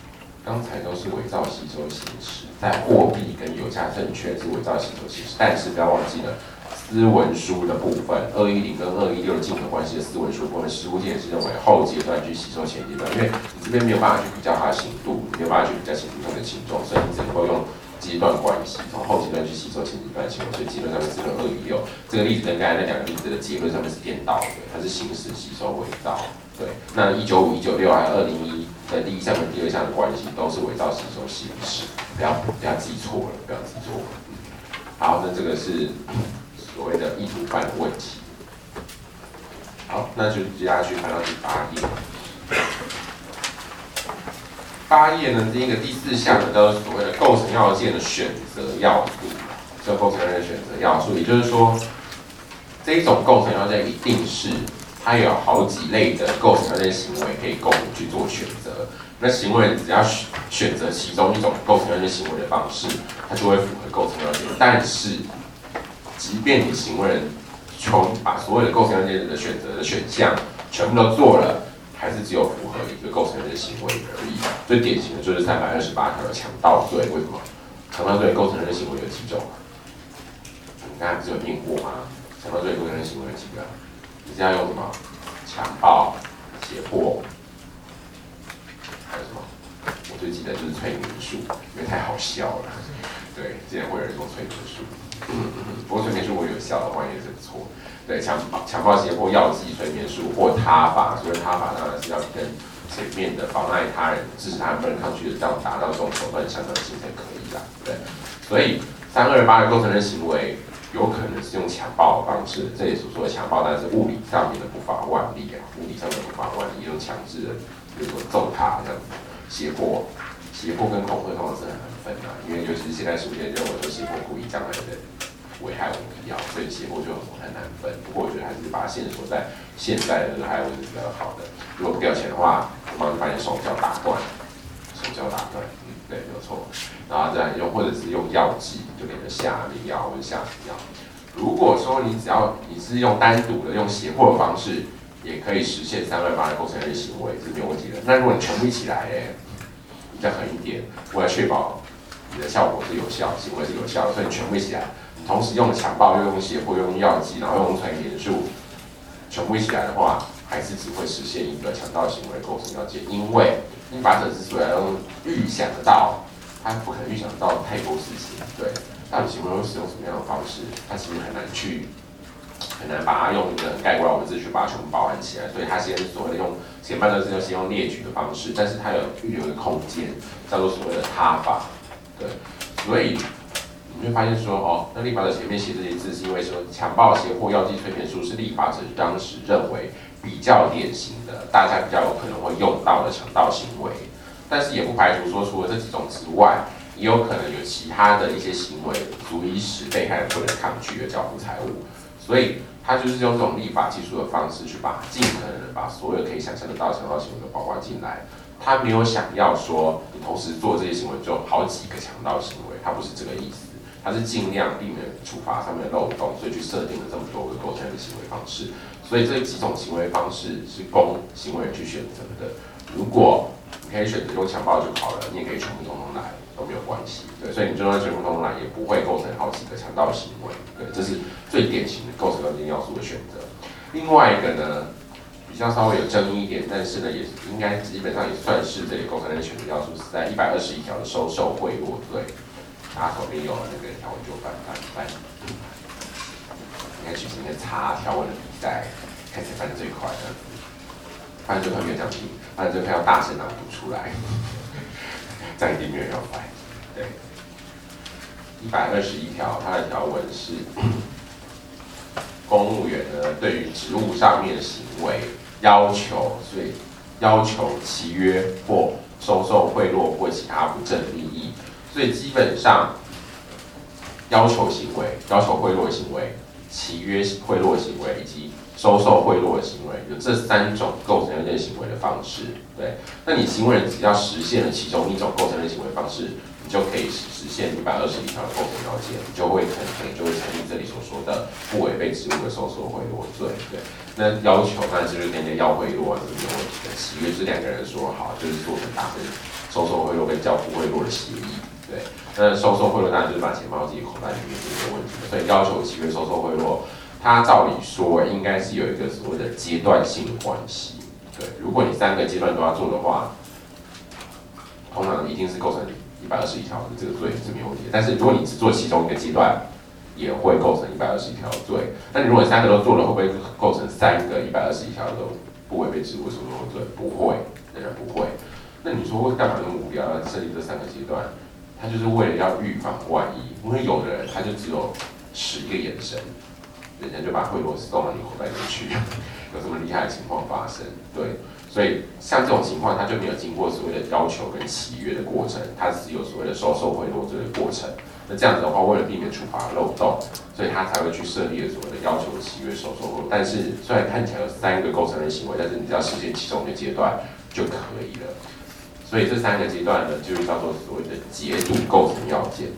刚才都是伪造吸收形式，在货币跟有价证券是伪造吸收形式，但是不要忘记了。私文书的部分，二一零跟二一六的竞合关系的私文书部分，实务界是认为后阶段去吸收前阶段，因为你这边没有办法去比较它的刑度，没有办法去比较刑度上的轻重，所以你只能够用阶段关系，从后阶段去吸收前阶段的行为，所以结论上面是跟二一六这个例子跟刚才那两个例子的结论上面是颠倒的，它是行使吸收伪造。对，那一九五、一九六还有二零一的第一项跟第二项的关系都是伪造吸收形式，不要不要记错了，不要记错了。好，那这个是。所谓的意图犯的问题，好，那就接下去看到第八页。八页呢，第一个第四项呢，叫做所谓的构成要件的选择要素，这构成要件的选择要素，也就是说，这一种构成要件一定是它有好几类的构成要件行为可以供你去做选择。那行为人只要选择其中一种构成要件行为的方式，它就会符合构成要件，但是。即便你行为人全把所有的构成要件的选择的选项全部都做了，还是只有符合一个构成要件行为而已。最典型的就是三百二十八条的强盗罪，为什么？强盗罪构成要件行为有几种？你刚才不是有念过吗？强盗罪构成要件行为有几个？你是要用什么？强暴、胁迫，还有什么？我最记得就是催眠术，因为太好笑了。对，竟然会有人用催眠术。嗯嗯，不过催眠术我有效的话也是不错。对，强暴、强暴、胁迫、药剂、催眠术或他法，所以他法当然是要跟前面的妨碍他人、致使他人不能抗拒的这样达到这种手段相当性才可以啦。对，所以三二八的构成的行为有可能是用强暴的方式，这里所说的强暴当然是物理上面的不法万例啊，物理上面的不法万例，用强制的，比如说揍他这样子，胁迫。胁迫跟恐吓通常是很难分的，因为尤其是现在书店认为说胁迫故意将来的危害无必要，所以胁迫就很难分。不过我觉得还是把它限缩在现在的危害物是比较好的。如果不给钱的话，我帮你把你手脚打断，手脚打断，嗯，对，没有错。然后再用或者是用药剂，就给人下迷药或者下毒药。如果说你只要你是用单独的用胁迫的方式，也可以实现三二八的构成的行为是没有问题的。那如果你全部一起来，哎。比较狠一点，为了确保你的效果是有效，行为是有效的，所以你全部一起来，同时用强暴，又用胁迫，又用药剂，然后用催眠术，全部一起来的话，还是只会实现一个强盗行为构成要件，因为立法者之所以要用预想得到，他不可能预想得到太多事情，对，到底行为会使用什么样的方式，他其实很难去。很难把它用一个很概括的文字去把它全部包含起来，所以他先所谓的用前半段是先用列举的方式，但是它有预留一个空间，叫做所谓的他法，对，所以你会发现说，哦，那立法者前面写这些字是因为说强暴、胁迫、药剂、催眠术是立法者当时认为比较典型的，大家比较有可能会用到的强盗行为，但是也不排除说除了这几种之外，也有可能有其他的一些行为足以使被害人不能抗拒的交付财物。所以他就是用这种立法技术的方式去把尽可能的把所有可以想象得到强盗行为都包括进来。他没有想要说你同时做这些行为就好几个强盗行为，他不是这个意思。他是尽量避免处罚上面的漏洞，所以去设定了这么多个构成的行为方式。所以这几种行为方式是供行为人去选择的。如果你可以选择用强暴就好了，你也可以全部通通来。都没有关系，对，所以你就算全部通来，也不会构成好几个强盗行为，对，这是最典型的构成要件要素的选择。另外一个呢，比较稍微有争议一点，但是呢，也应该基本上也算是这里构成的选择要素，是在一百二十一条的收受贿赂罪，大家手边有那个条文就翻翻翻，应该举行一个查条文的比赛，看谁翻得最快的，翻得最快没有奖品，翻得最快要大声朗读出来。这样一定没有人要买。对，一百二十一条，它的条文是，公务员呢对于职务上面的行为要求，所以要求契约或收受贿赂或其他不正利益，所以基本上要求行为、要求贿赂行为、契约贿赂行为以及收受贿赂的行为，有这三种构成要件行为的方式。对，那你行为人只要实现了其中一种构成的行为方式，你就可以实现一百二十一条的构成要件，你就会可能就会成立这里所说的不违背职务的收受贿赂罪。对，那要求当然就是跟人家要贿赂啊，是没有问题的。契约是两个人说好，就是做成达成收受贿赂跟交付贿赂的协议。对，那收受贿赂当然就是把钱放到自己口袋里面是没有问题的，所以要求契约收受贿赂，它照理说应该是有一个所谓的阶段性关系。对，如果你三个阶段都要做的话，通常一定是构成一百二十一条的这个罪是没有问题的。但是如果你只做其中一个阶段，也会构成一百二十一条罪。那你如果三个都做了，会不会构成三个一百二十一条的不违背职务所受罪？不会，当然不会。那你说干嘛那么无聊要设立这三个阶段？他就是为了要预防万一，因为有的人他就只有十个眼神，人家就把贿赂送到你口袋里去，有这么厉害的情况发生。对，所以像这种情况，他就没有经过所谓的要求跟契约的过程，他只有所谓的收受贿赂罪的过程。那这样子的话，为了避免处罚漏洞，所以他才会去设立了所谓的要求契约收受贿赂。但是虽然看起来有三个构成的行为，但是你只要实现其中一个阶段就可以了。所以这三个阶段呢，就是叫做所谓的解赌构成要件。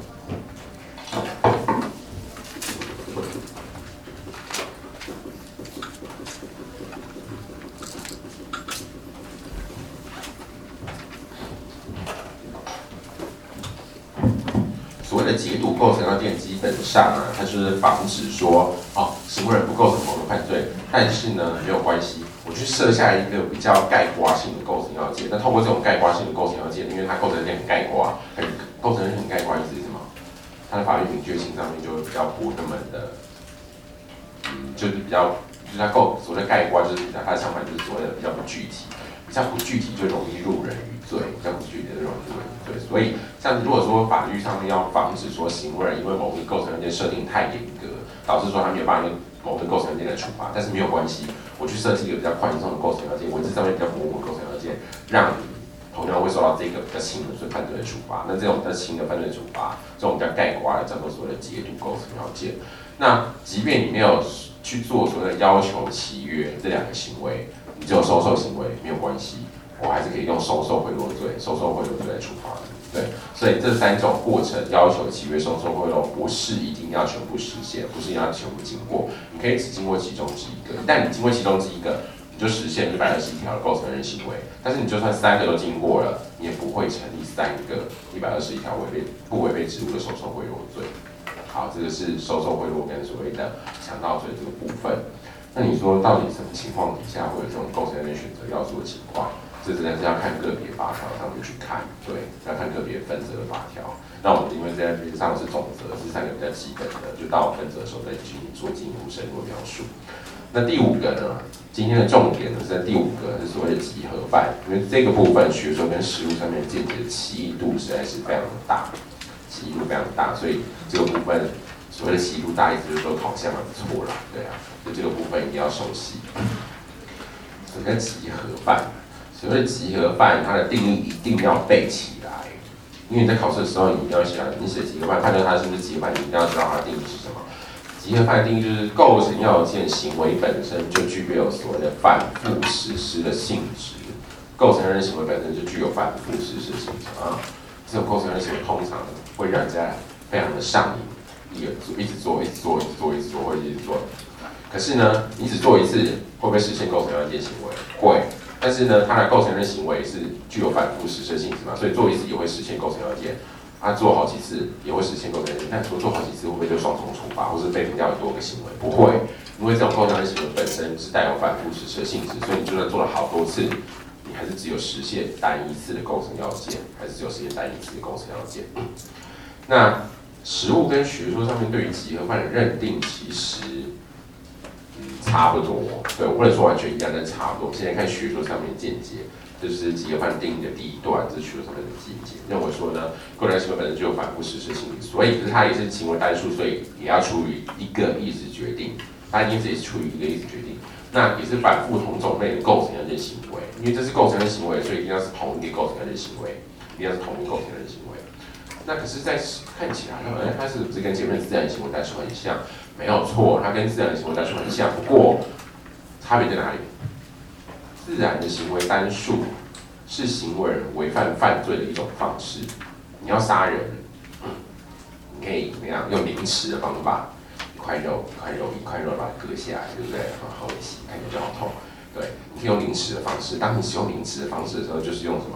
所谓的解赌构成要件，基本上啊，它就是防止说，哦，行为人不构成某个犯罪，但是呢没有关系，我去设下一个比较概括性的构成要件。那透过这种概括性的构成要件，因为它构成有点很概括，很构成很概括，意思是什么？它的法律明确性上面就会比较不那么的，嗯，就是比较，就是它构所谓的概括，就是它的相反就是所谓的比较不具体，比较不具体就容易入人于罪，比较不具体的容易入人于罪。所以，像如果说法律上面要防止说行为人因为某个构成要件设定太严格，导致说他没有办法用某个构成要件来处罚，但是没有关系，我去设计一个比较宽松的构成要件，文字上面比较模糊的构成要件，让你同样会受到这个比较轻的罪犯罪的处罚。那这种比较轻的犯罪处罚，这种比较概括的叫做所谓的解赌构成要件。那即便你没有去做所谓的要求契约这两个行为，你只有收受行为没有关系，我还是可以用收受贿赂罪、收受贿赂罪来处罚你。对，所以这三种过程要求契约收受贿赂，不是一定要全部实现，不是一定要全部经过，你可以只经过其中之一个。一旦你经过其中之一个，你就实现一百二十一条的构成人行为。但是你就算三个都经过了，你也不会成立三个一百二十一条违背不违背职务的收受贿赂罪。好，这个是收受贿赂跟所谓的强盗罪这个部分。那你说到底什么情况底下会有这种构成人选择要素的情况？这真的是要看个别法条上面去看，对，要看个别分则的法条。那我们因为在这上是总则，是三个比较基本的，就到分则的时候再去做进一步深入的描述。那第五个呢，今天的重点呢是在第五个，是所谓的集合犯，因为这个部分学说跟实务上面见解的歧义度实在是非常的大，歧义度非常大，所以这个部分所谓的歧义度大，意思就是说考项很错啦，对啊，所以这个部分一定要熟悉。什么叫集合犯？所谓的集合犯，它的定义一定要背起来，因为你在考试的时候，你一定要写，你写集合犯，判断它是不是集合犯，你一定要知道它的定义是什么。集合犯的定义就是构成要件行为本身就具备有所谓的反复实施的性质，构成人行为本身就具有反复实施的性质啊。这种构成人行为通常会让人家非常的上瘾，一个一直做，一直做，一直做，一直做，会一直做。可是呢，你只做一次，会不会实现构成要件行为？会。但是呢，它的构成人行为是具有反复实施性质嘛，所以做一次也会实现构成要件，他、啊、做好几次也会实现构成要件。但说做好几次会不会就双重处罚，或是被评价有多个行为？不会，因为这种构成人行为本身是带有反复实施的性质，所以你就算做了好多次，你还是只有实现单一次的构成要件，还是只有实现单一次的构成要件。那实务跟学说上面对于集合犯的认定，其实。差不多，对我不能说完全一样，但差不多。我们现在看学说上面的见解，就是集合犯定义的第一段，这是学说上面的见解。认为说呢，构成行为本身就有反复实施性质，所以它也是行为单数，所以也要处于一个意思决定，它因此也是处于一个意思决定。那也是反复同种类的构成要件行为，因为这是构成的行为，所以一定要是同一个构成要件行为，一定要是同一个构成要件行为。那可是，在看起来，哎，它是不是跟前面自然行为代数很像？没有错，它跟自然的行为单数很像，不过差别在哪里？自然的行为单数是行为人违反犯罪的一种方式。你要杀人，你可以怎么样？用凌迟的方法，一块肉一块肉一块肉把它割下来，对不对？好恶心，看起来就好痛。对，你可以用凌迟的方式。当你使用凌迟的方式的时候，就是用什么？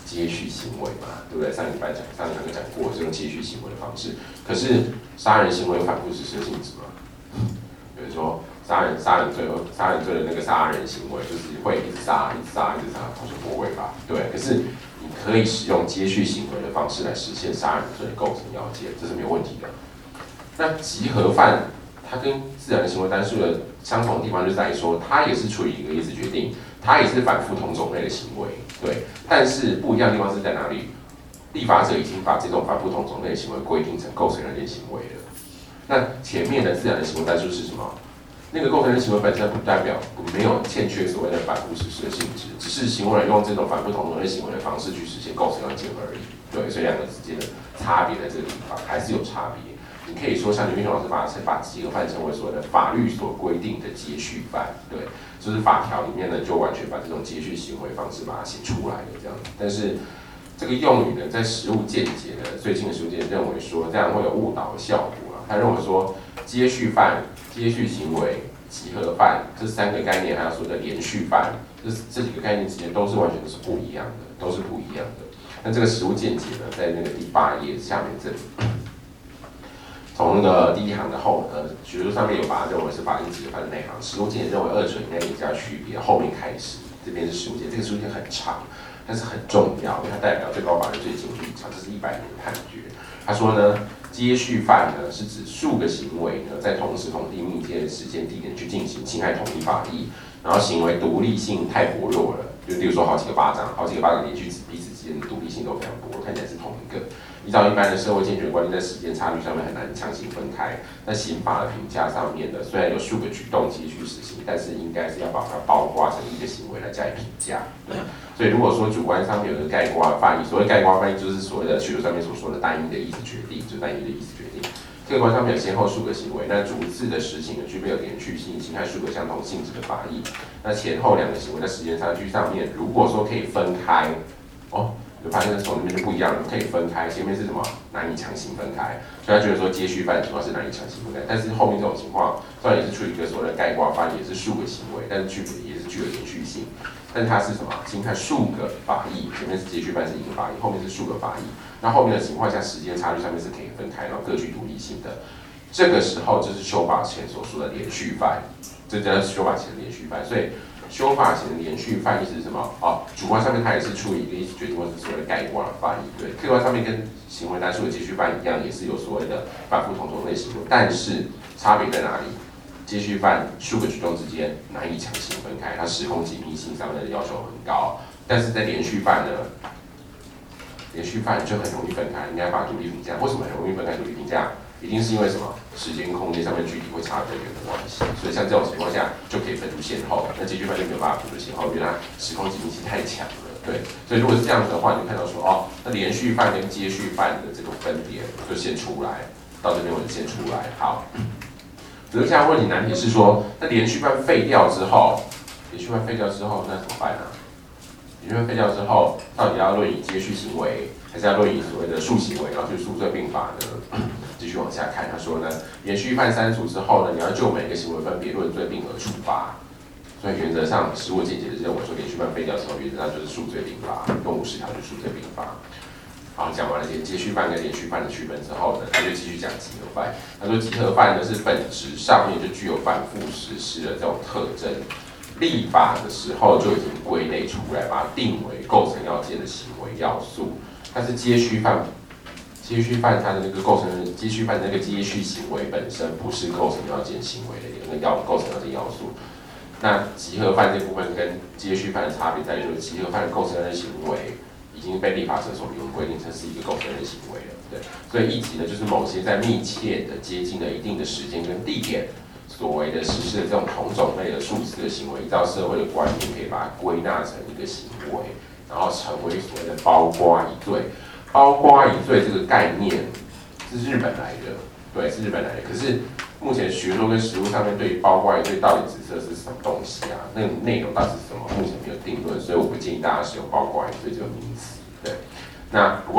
接续行为嘛，对不对？上礼拜讲，上礼拜讲过这种接续行为的方式。可是杀人行为有反复实施的性质嘛？比如说杀人杀人罪杀人罪的那个杀人行为，就是会一直杀一直杀一直杀，好像不会吧？对。可是你可以使用接续行为的方式来实现杀人罪的构成要件，这是没有问题的。那集合犯它跟自然的行为单数的相同的地方就在于说，它也是处理一个意思决定，它也是反复同种类的行为，对。但是不一样的地方是在哪里？立法者已经把这种反复同种类的行为规定成构成人类行为了。那前面的自然的行为单数是什么？那个构成人行为本身不代表没有欠缺所谓的反复实施的性质，只是行为人用这种反复同种类行为的方式去实现构成要件而已。对，所以两个之间的差别在这个地方还是有差别。你可以说像刘英雄老师把把集合犯称为所谓的法律所规定的接续犯，对，就是法条里面呢就完全把这种接续行为方式把它写出来的这样子。但是这个用语呢，在实务见解呢，最近的实务见解认为说这样会有误导的效果啊。他认为说接续犯、接续行为、集合犯这三个概念，还有所谓的连续犯，这这几个概念之间都是完全都是不一样的，都是不一样的。那这个实务见解呢，在那个第八页下面这里。从那个第一行的后，呃，学术上面有把它认为是法定集合犯的内行，实务见解认为二者应该有加区别。后面开始，这边是实务见解，这个实务见解很长，但是很重要，因为它代表最高法院最近立场，这是一百年的判决。他说呢，接续犯呢是指数个行为呢在同时同地密接的时间地点去进行，侵害同一法益，然后行为独立性太薄弱了，就例如说好几个巴掌，好几个巴掌连续彼此之间的独立性都非常薄弱，看起来是同一个。依照一般的社会健全观念，在时间差距上面很难强行分开。在刑法的评价上面呢，虽然有数个举动接续实行，但是应该是要把它包括成一个行为来加以评价。所以如果说主观上面有个概括翻译，所谓概括翻译就是所谓的学术上面所说的单一的意思决定，就单一的意思决定。这个观上面有先后数个行为，那逐次的实行呢具备有连续性，侵害数个相同性质的法益。那前后两个行为在时间差距上面，如果说可以分开，哦。就发现从那边就不一样了，可以分开。前面是什么难以强行分开，所以他觉得说接续犯的情况是难以强行分开。但是后面这种情况，虽然也是处于一个所谓的概括犯，也是数个行为，但是具也是具有连续性。但它是什么？侵害数个法益，前面是接续犯是一个法益，后面是数个法益。那后面的情况下，时间差距上面是可以分开，然后各具独立性的。这个时候就是修法前所说的连续犯，这叫修法前的连续犯。所以。修法前的连续犯意是什么？哦，主观上面它也是处于一个意思决定或是所谓的概括的犯意，对。客观上面跟行为单数的接续犯一样，也是有所谓的反复同种类行为，但是差别在哪里？接续犯数个举动之间难以强行分开，它时空紧密性上面的要求很高，但是在连续犯呢，连续犯就很容易分开，应该把独立评价。为什么很容易分开独立评价？一定是因为什么？时间空间上面距离会差比较远的关系，所以像这种情况下就可以分出先后，那接续犯就没有办法分出先后，因为它时空紧密性太强了，对。所以如果是这样子的话，你就看到说，哦，那连续犯跟接续犯的这个分别就先出来，到这边我就先出来。好，只是现在问你难题是说，那连续犯废掉之后，连续犯废掉之后，那怎么办呢？连续犯废掉之后，到底要论以接续行为，还是要论以所谓的数行为，然后去数罪并罚呢？继续往下看，他说呢，连续犯删除之后呢，你要就每个行为分别论罪并而处罚。所以原则上，实务见解是认为说，连续犯废掉之后，原则上就是数罪并罚，用五十条就数罪并罚。好，讲完了接续犯跟连续犯的区分之后呢，他就继续讲集合犯。他说，集合犯呢是本质上面就具有反复实施的这种特征，立法的时候就已经归类出来，把它定为构成要件的行为要素。但是接续犯。接续犯它的那个构成，接续犯的那个接续行为本身不是构成要件行为的一个要构成要件要素。那集合犯这部分跟接续犯的差别在于，就是集合犯的构成的行为已经被立法者所明文规定成是一个构成的行为了，对。所以一级呢，就是某些在密切的接近了一定的时间跟地点，所谓的实施的这种同种类的数次的行为，依照社会的观念可以把它归纳成一个行为，然后成为所谓的包括一罪。包括一罪这个概念是日本来的，对，是日本来的。可是目前学说跟实务上面对于包括一罪到底指的是什么东西啊？那个内容到底是什么？目前没有定论，所以我不建议大家使用包括一罪这个名词。对，那不过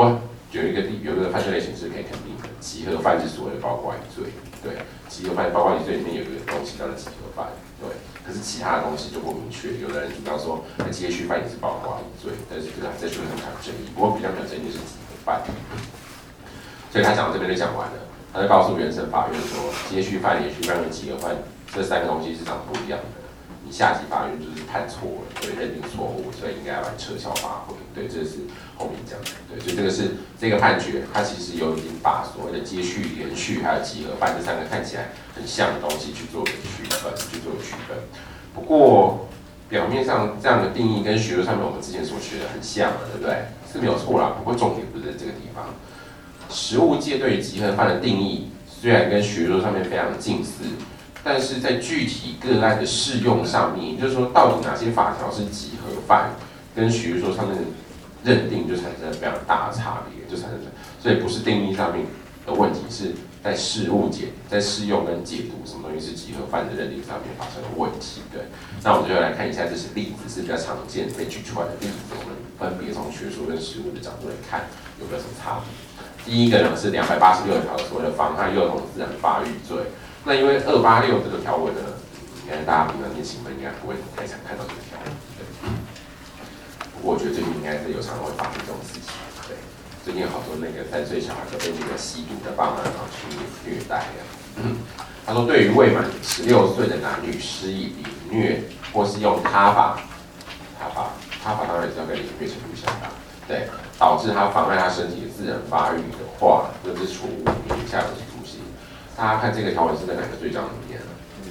有一个有一个犯罪类型是可以肯定的，集合犯是所谓的包括罪，对，集合犯包括罪里面有一个东西叫做集合犯，对，可是其他的东西就不明确。有的人主张说，那接续犯也是包括罪，但是这个在学术上有争议。不过比较没有争议是集合犯，所以他讲到这边就讲完了，他就告诉原审法院说，接续犯、连续犯跟集合犯这三个东西是长不一样的。你下级法院就是判错了，对，认定错误，所以应该要来撤销发挥。对，这是后面讲的。对，所以这个是这个判决，它其实有已经把所谓的接续、连续还有集合犯这三个看起来很像的东西去做个区分，去做个区分。不过表面上这样的定义跟学术上面我们之前所学的很像了，对不对？是没有错啦。不过重点不是在这个地方。实务界对于集合犯的定义虽然跟学术上面非常的近似。但是在具体个案的适用上面，也就是说，到底哪些法条是集合犯，跟学说上面的认定就产生了非常大的差别，就产生了，所以不是定义上面的问题，是在事物解、在适用跟解读什么东西是集合犯的认定上面发生了问题。对，那我们就来看一下这些例子，是比较常见被举出来的例子，我们分别从学说跟实务的角度来看有没有什么差别。第一个呢是两百八十六条所谓的妨害幼童自然发育罪。那因为二八六这个条文呢，应该大家平常念新闻应该不会太常看到这个条文，对。不过我觉得最近应该是有常常会发生这种事情，对。最近有好多那个三岁小孩都被那个吸毒的爸妈然后去虐待的。他说，对于未满十六岁的男女施以凌虐，或是用他法，他法，他法当然是要跟凌虐程度相当，对，导致他妨碍他身体的自然发育的话，就是处五年以下有期徒刑。大家看这个条文是在哪个罪章里面？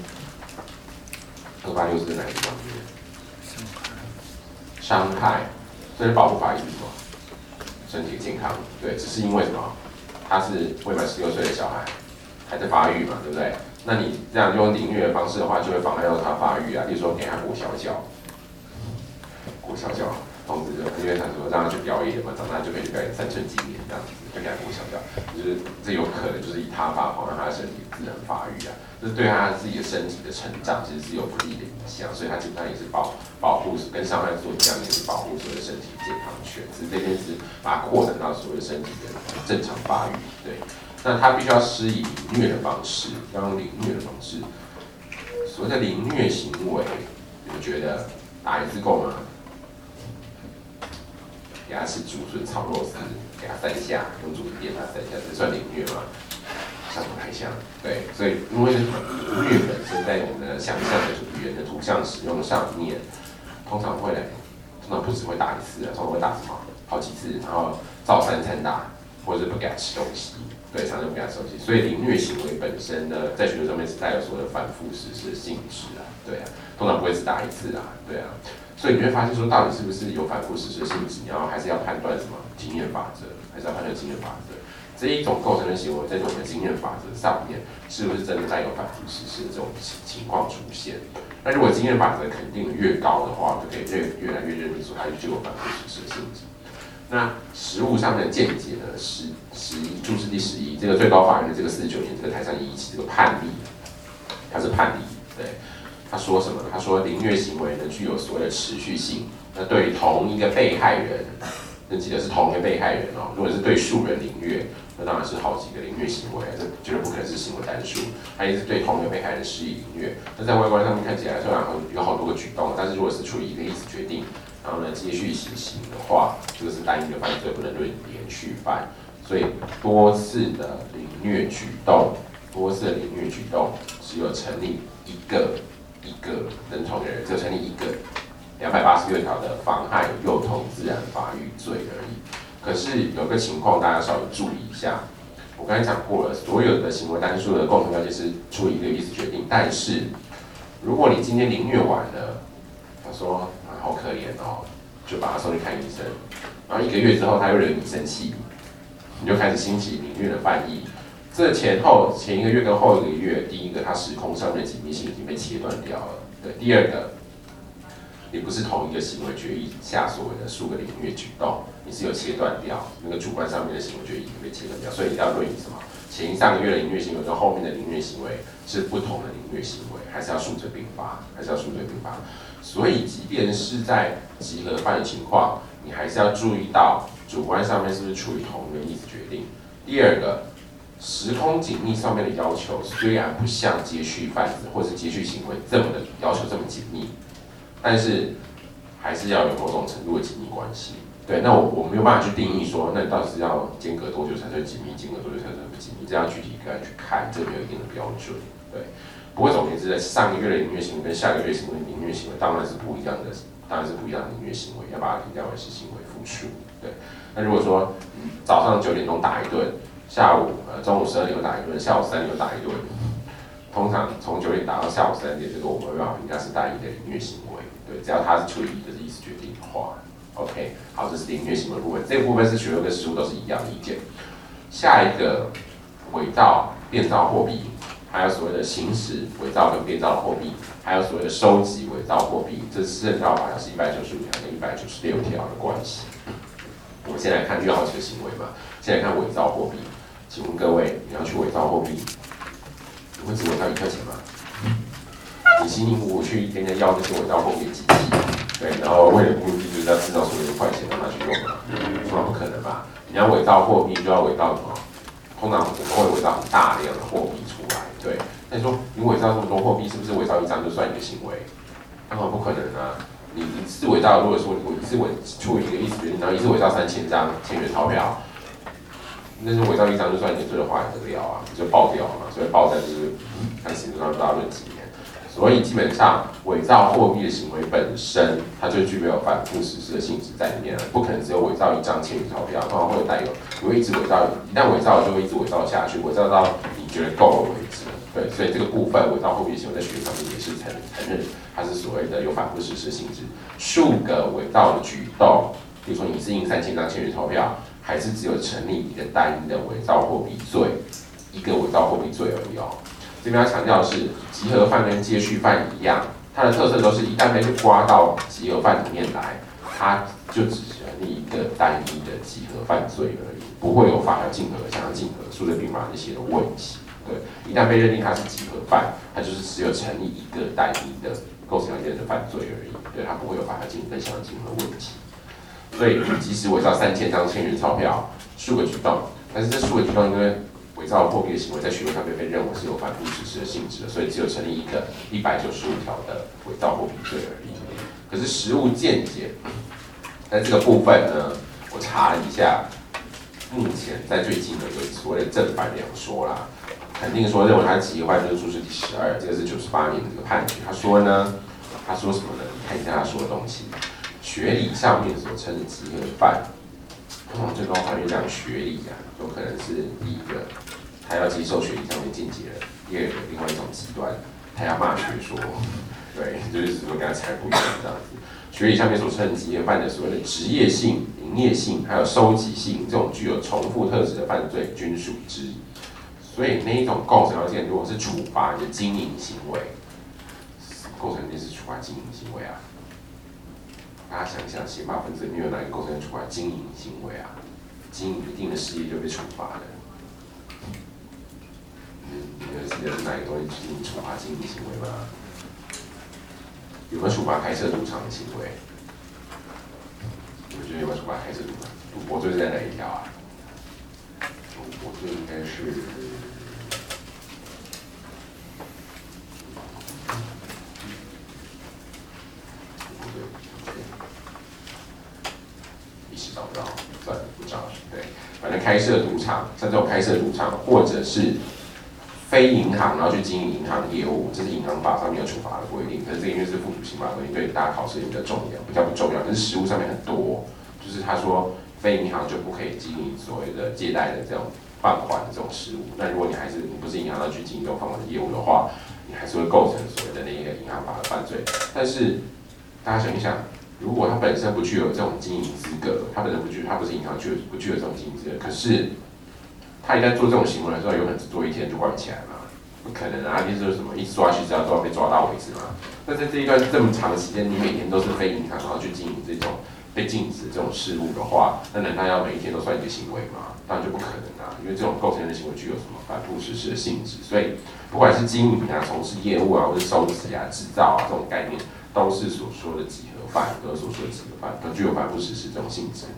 二八六是在哪个罪章里面？伤害，所以保护法益是什么？身体健康，对，只是因为什么？他是未满十六岁的小孩，还在发育嘛，对不对？那你这样用凌虐的方式的话，就会妨碍到他发育啊。例如说给他裹小脚，裹小脚，同时因为他说让他去表演嘛，长大就可以去表演三寸金莲这样子。就给他裹小脚，就是这有可能就是以他法妨碍他的身体自然发育啊，这对他自己的身体的成长其实是有不利的影响，所以他基本上也是保保护跟伤害做一样，也是保护所有的身体健康权，只是这边是把它扩展到所有身体的正常发育。对，那他必须要施以凌虐的方式，要用凌虐的方式。所谓的凌虐行为，你们觉得打一次够吗？给他吃竹笋炒肉丝，给他三下，用竹子电他三下，这算凌虐吗？像不太像。对，所以因为凌虐本身在我们的想象的语言的图像使用上面，通常会来，通常不只会打一次啊，通常会打什么？好几次，然后照三餐打，或者是不给他吃东西。对，常常不给他吃东西。所以凌虐行为本身呢，在学术上面是带有所谓的反复实施的性质啊，对啊，通常不会只打一次啊，对啊。所以你会发现说，到底是不是有反复实施的性质？你要还是要判断什么经验法则，还是要判断经验法则？这一种构成的行为，在我们的经验法则上面，是不是真的带有反复实施的这种情况出现？那如果经验法则肯定的越高的话，就可以越越来越认定说它具有反复实施的性质。那实务上面的见解呢？十十一注释第十一，这个最高法院的这个四十九年这个台上一起这个判例，它是判例，对。他说什么？他说凌虐行为呢具有所谓的持续性。那对于同一个被害人，那记得是同一个被害人哦。如果是对数人凌虐，那当然是好几个凌虐行为，这绝对不可能是行为单数。他也是对同一个被害人施以凌虐。那在外观上面看起来，虽然有好多个举动，但是如果是处理一个意思决定，然后呢接续实行的话，这个是单一的犯罪，不能论连续犯。所以多次的凌虐举动，多次的凌虐举动，只有成立一个。一个等同人，只有成立一个两百八十六条的妨害幼童自然发育罪而已。可是有个情况大家稍微注意一下，我刚才讲过了，所有的行为单数的共同要件是处理一个意思决定，但是如果你今天凌虐完了，他说啊好可怜哦，就把他送去看医生，然后一个月之后他又惹你生气，你就开始兴起凌虐的犯意。这前后前一个月跟后一个月，第一个它时空上面的紧密性已经被切断掉了。对，第二个，你不是同一个行为决议下所谓的数个凌虐举动，你是有切断掉那个主观上面的行为决议已经被切断掉，所以你要论以什么？前上个月的凌虐行为跟后面的凌虐行为是不同的凌虐行为，还是要数罪并罚？还是要数罪并罚？所以，即便是在集合犯的情况，你还是要注意到主观上面是不是处于同一个意思决定？第二个，时空紧密上面的要求虽然不像接续犯子或是接续行为这么的要求这么紧密，但是还是要有某种程度的紧密关系。对，那我我没有办法去定义说，那到底是要间隔多久才算紧密，间隔多久才算不紧密，这样具体个案去看，这没有一定的标准。对，不过总而言之，上个月的凌虐行为跟下个月行为的凌虐行为当然是不一样的，当然是不一样的凌虐行为，要把它评价为是行为复数。对，那如果说、嗯、早上九点钟打一顿，下午呃中午十二点又打一顿，下午三点又打一顿，通常从九点打到下午三点，这个我们没办法评价是单一的凌虐行为。对，只要它是处于一个意思决定的话。OK， 好，这是凌虐行为部分，这个部分是学科跟实务都是一样的意见。下一个，伪造、变造货币，还有所谓的行使伪造跟变造的货币，还有所谓的收集伪造货币，这是私人条法是一百九十五条跟一百九十六条的关系。我们先来看越好奇的行为嘛，先来看伪造货币。请问各位，你要去伪造货币，你会只伪造一块钱吗？你辛辛苦苦去跟人家要这些伪造货币的机器？对，然后为了目的就是要制造出一块钱让他去用嘛，通常不可能吧？你要伪造货币就要伪造什么？通常我们会伪造很大量的货币出来，对。那你说你伪造这么多货币，是不是伪造一张就算一个行为？当然不可能啊！你一次伪造，如果说我一次伪出一个意思决定，然后一次伪造三千张千元钞票，那是伪造一张就算你罪的话，也得了啊，就爆掉了嘛。所以爆在就是看刑度上不知道论几年。所以基本上，伪造货币的行为本身，它就具备有反复实施的性质在里面了，不可能只有伪造一张千元钞票，通常会有带有，如果一直伪造，一旦伪造就会一直伪造下去，伪造到你觉得够了为止。对，所以这个部分伪造货币的行为在学上面也是承承认它是所谓的有反复实施的性质。数个伪造的举动，比如说你是印三千张千元钞票，还是只有成立一个单一的伪造货币罪，一个伪造货币罪而已哦。这边要强调的是，集合犯跟接续犯一样，它的特色都是一旦被刮到集合犯里面来，它就只成立一个单一的集合犯罪而已，不会有法条竞合、相竞合、数罪并罚那些的问题。对，一旦被认定它是集合犯，它就是只有成立一个单一的构成要件的犯罪而已，对，它不会有法条竞合、相竞合的问题。所以，即使伪造三千张千元钞票，数个举动，但是这数个举动因为伪造货币的行为在学科上面被认为是有反复实施的性质的，所以只有成立一个一百九十五条的伪造货币罪而已。可是实务见解，在这个部分呢，我查了一下，目前在最近的有所谓的正反两说啦。肯定说认为他集合犯就是注释第十二，这个是九十八年的这个判决。他说呢，他说什么呢？你看一下他说的东西，学理上面所称的集合犯，通常最高法院讲学理啊，有可能是第一个，他要接受学理上面见解了；第二个，另外一种极端，他要骂学说，对，就是说跟他才不一样这样子。学理上面所称的集合犯的所谓的职业性、营业性，还有收集性这种具有重复特质的犯罪，均属之。所以那一种构成要件，如果是处罚你的经营行为，构成就是处罚经营行为啊。大家想一想，刑法分子里面有哪一个构成处罚经营行为啊？经营一定的事业就被处罚的。你你们记得是哪一个东西进行处罚经营行为吗？有没有处罚开设赌场的行为？你们觉得有没有处罚开设赌场？赌博罪是在哪一条啊？赌博罪应该是。找不到，算了，不找了。对，反正开设赌场，像这种开设赌场，或者是非银行然后去经营银行业务，这是银行法上面有处罚的规定。可是这个因为是附属刑法规定，对大家考试也比较重要，比较不重要。可是实务上面很多，就是他说非银行就不可以经营所谓的借贷的这种放款的这种事务。那如果你还是你不是银行要去经营这种放款的业务的话，你还是会构成所谓的那个银行法的犯罪。但是大家想一想。如果他本身不具有这种经营资格，他本身不具，他不是银行具不具有这种经营资格，可是他一旦做这种行为的时候，有可能只做一天就关起来嘛？不可能啊！意思就是什么？一直抓去，直到抓被抓到为止嘛？那在这一段这么长的时间，你每天都是非银行然后去经营这种被禁止这种事务的话，那难道要每一天都算一个行为吗？当然就不可能啊！因为这种构成的行为具有什么反复实施的性质，所以不管是经营啊、从事业务啊，或是收集啊、制造啊这种概念。都是所说的集合犯，都是所说的集合犯，都具有反复实施这种性质。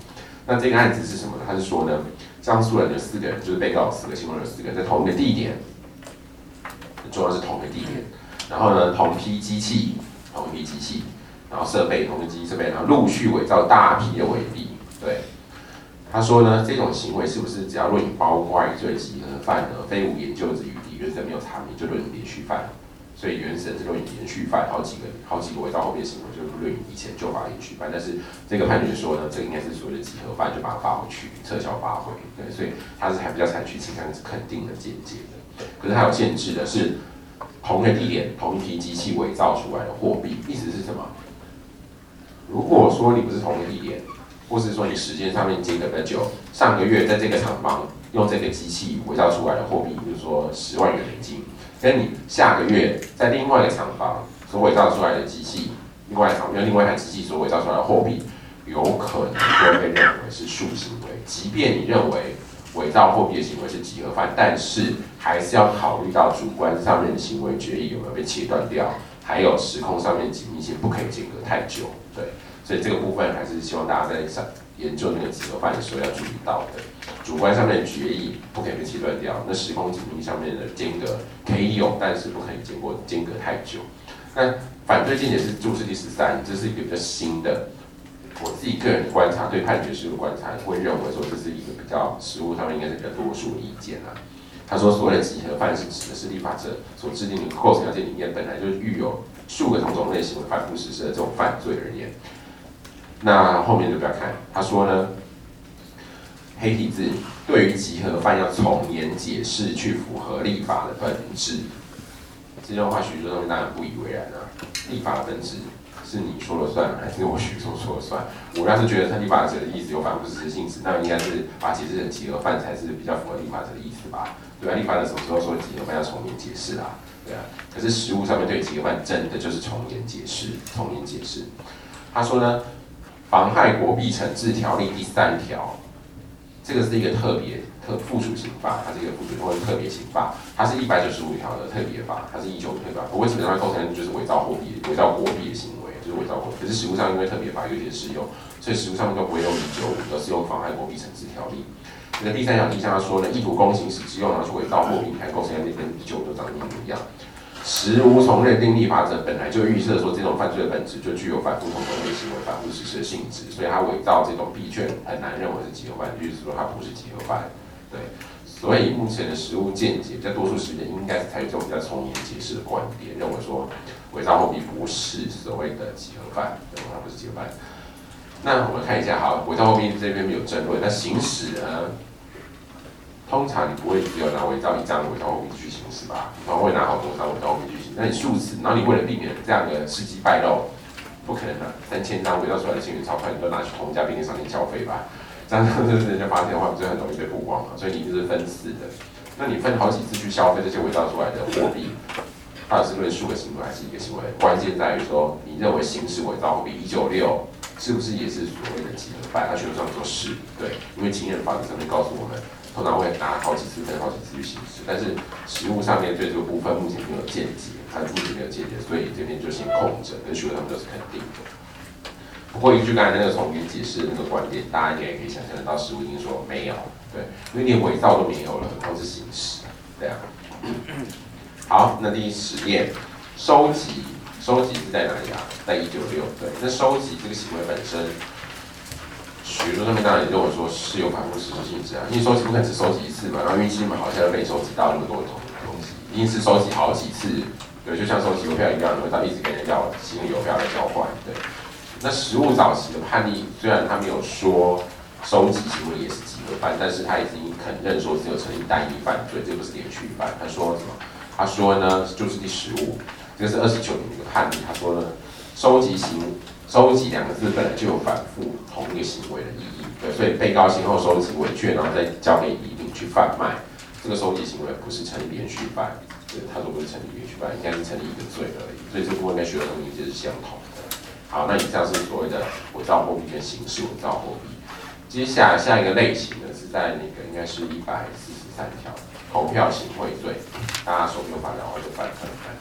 那这个案子是什么呢？他是说呢，上诉人有四个人，就是被告有四个，新闻有四个人，在同一个地点，很重要是同一个地点，然后呢，同批机器，同一批机器，然后设备，同一机器设备，然后陆续伪造大批的伪币，对。他说呢，这种行为是不是只要论以包怪罪集合犯呢，非无研究之余地，原审没有查明就论以连续犯，所以原审是论以连续犯，好几个好几个伪造后币的行为就论以前就法连续犯，但是这个判决说呢，这个应该是所谓的集合犯，就把它发回去，撤销发回，对，所以他是还比较采取倾向是肯定的见解的，可是他有限制的是同一个地点同一批机器伪造出来的货币，意思是什么？如果说你不是同一个地点，或是说你时间上面间隔比较久，上个月在这个厂房用这个机器伪造出来的货币，比如说十万元美金，跟你下个月在另外一个厂房所伪造出来的机器，另外厂用另外一台机器所伪造出来的货币，有可能会被认为是数行为。即便你认为伪造货币的行为是集合犯，但是还是要考虑到主观上面的行为决议有没有被切断掉，还有时空上面紧密性不可以间隔太久，对。所以这个部分还是希望大家在研究那个集合犯的时候要注意到的，主观上面的决议不可以被切断掉，那时空紧密上面的间隔可以有，但是不可以经过间隔太久。那反对见解是注释第十三，这是一个比较新的，我自己个人的观察，对判决实务观察会认为说这是一个比较实务上面应该是比较多数的意见啊。他说所谓的集合犯是指的是立法者所制定的构成要件里面本来就具有数个同种类型的反复实施的这种犯罪而言。那后面就不要看，他说呢，黑体字对于集合犯要从严解释，去符合立法的本质。这段话许多东西当然不以为然啊，立法的本质是你说了算，还是我许多说了算？我要是觉得他立法者的意思有反复实施性质，那应该是把解释成集合犯才是比较符合立法者的意思吧？对啊，立法者什么时候说集合犯要从严解释啊？对啊，可是实务上面对集合犯真的就是从严解释，从严解释。他说呢，妨害国币惩治条例第三条，这个是一个特别特附属刑法，它是一个附属或者特别刑法，它是一百九十五条的特别法，它是一九五特别法。不过基本上构成就是伪造货币、伪造国币的行为，就是伪造货币。可是实务上因为特别法有一些适用，所以实务上面都不会用一九五，而是用妨害国币惩治条例。这个第三条第三条说呢，意图公行使之用拿去伪造货币，还构成要跟一九五都长得一模一样。实无从认定立法者本来就预设说这种犯罪的本质就具有反复同种类行为、反复实施的性质，所以他伪造这种币券很难认为是集合犯，就是说它不是集合犯。对，所以目前的实务见解，在多数时间应该是采取这种比较从严解释的观点，认为说伪造货币不是所谓的集合犯，认为它不是集合犯。那我们看一下，好，伪造货币这边没有争论，那行使呢？通常你不会只有拿伪造一张伪造货币去行使吧？你通常会拿好多张伪造货币去行使。那你数次，然后你为了避免这样的事迹败露，不可能拿三千张伪造出来的千元钞票，你都拿去同一家便利商店消费吧？这样就是人家发现的话，不是很容易被曝光嘛？所以你就是分次的。那你分好几次去消费这些伪造出来的货币，到底是论数个行为还是一个行为？关键在于说，你认为行使伪造货币一九六是不是也是所谓的集合犯？他学术上说是，对，因为经验法则上面告诉我们。通常会拿好几次分好几次去行使，但是实务上面对这个部分目前没有见解，它目前没有见解，所以这边就先空着，跟学术上面都是肯定的。不过依据刚才那个从严解释的那个观点，大家应该也可以想象得到，实务已经说没有，对，因为连伪造都没有了，何况是行使，这样。好，那第一实验，收集，收集是在哪里啊？在一九六，对，那收集这个行为本身。学术上面当然也认为说是有反复实施性质啊，因为收集不可能只收集一次嘛，然后运气那么好，现在被收集到那么多的东西，一定是收集好几次，对，就像收集邮票一样，你会到一直跟人要新的邮票来交换，对。那实务早期的判例虽然他没有说收集行为也是集合犯，但是他已经肯认说只有成立单一犯罪，这不是连续犯。他说什么？他说呢，就是第十五，这个是二十九年的一个判例，他说呢，收集行为。收集两个字本来就有反复同一个行为的意义，对，所以被告先后收集伪券，然后再交给乙丙去贩卖，这个收集行为不是成立连续犯，对，他说不是成立连续犯，应该是成立一个罪而已，所以这部分跟学的东西是相同的。好，那以上是所谓的伪造货币跟刑事伪造货币。接下来下一个类型呢是在那个应该是一百四十三条投票行贿罪，大家手边有法条的话就翻翻看。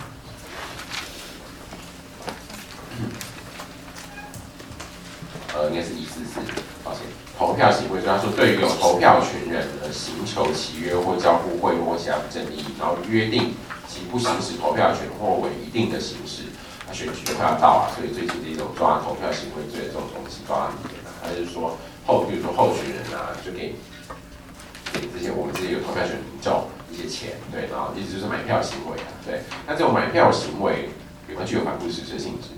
呃，应该是一四四，抱歉，投票行为，就他说对于有投票权人呢，刑求契约或交付贿赂或其他不正义，然后约定其不行使投票权或为一定的形式，那选举就快要到啊，所以最近这种抓投票行为罪的这种东西抓到里面啊，他就是说后，比如说候选人啊，就给给这些我们这些有投票权的民众一些钱，对，然后意思就是买票行为啊，对，那这种买票行为有没有具有反复实施的性质？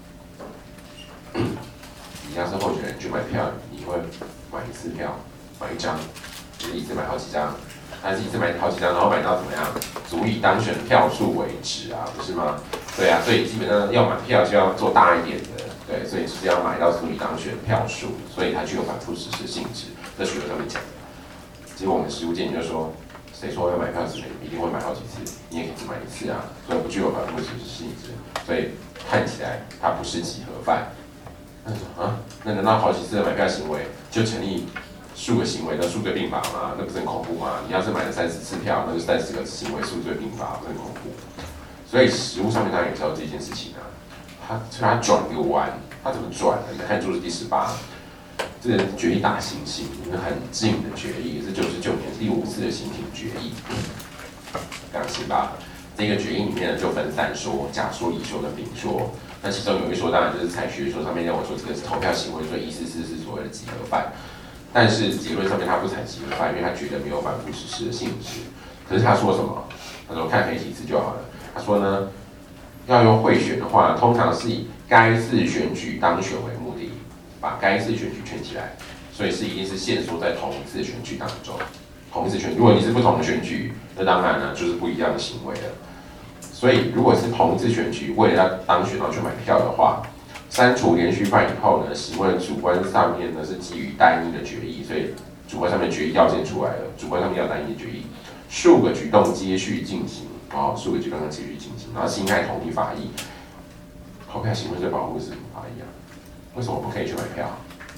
你要是候选人去买票，你会买一次票，买一张，就是一次买好几张，还是一次买好几张，然后买到怎么样，足以当选票数为止啊，不是吗？对啊，所以基本上要买票就要做大一点的，对，所以就是要买到足以当选票数，所以它具有反复实施性质，在学科上面讲。结果我们实务界就说，谁说要买票之前一定会买好几次，你也可以只买一次啊，所以不具有反复实施性质，所以看起来它不是集合犯。那啊，那难道好几次的买票行为就成立数个行为的数罪并罚吗？那不是很恐怖吗？你要是买了三十次票，那就三十个行为数罪并罚，不是很恐怖？所以实务上面当然也知道这件事情啊，他所以他转个弯，他怎么转呢？你看注释第十八，这个决议打行刑，很近的决议，是九十九年第五次的刑庭决议，刚刑吧。这个决议里面呢就分三说：甲说、乙说跟丙说。那其中有一说当然就是采学说上面认为说这个是投票行为罪，意思是是所谓的集合犯，但是结论上面他不采集合犯，因为他觉得没有反复实施的性质。可是他说什么？他说看黑几次就好了。他说呢，要用贿选的话，通常是以该次选举当选为目的，把该次选举圈起来，所以是一定是限缩在同一次选举当中。同一次选举，如果你是不同的选举，那当然呢就是不一样的行为了。所以，如果是同一次选举，为了要当选然后去买票的话，删除连续犯以后呢，行为主观上面呢是基于单一的决议，所以主观上面决议要件出来了，主观上面要单一的决议，数个举动接续进行，哦，数个举动接续进行，然后侵害同一法益，投票行为罪保护是什么法益啊？为什么不可以去买票？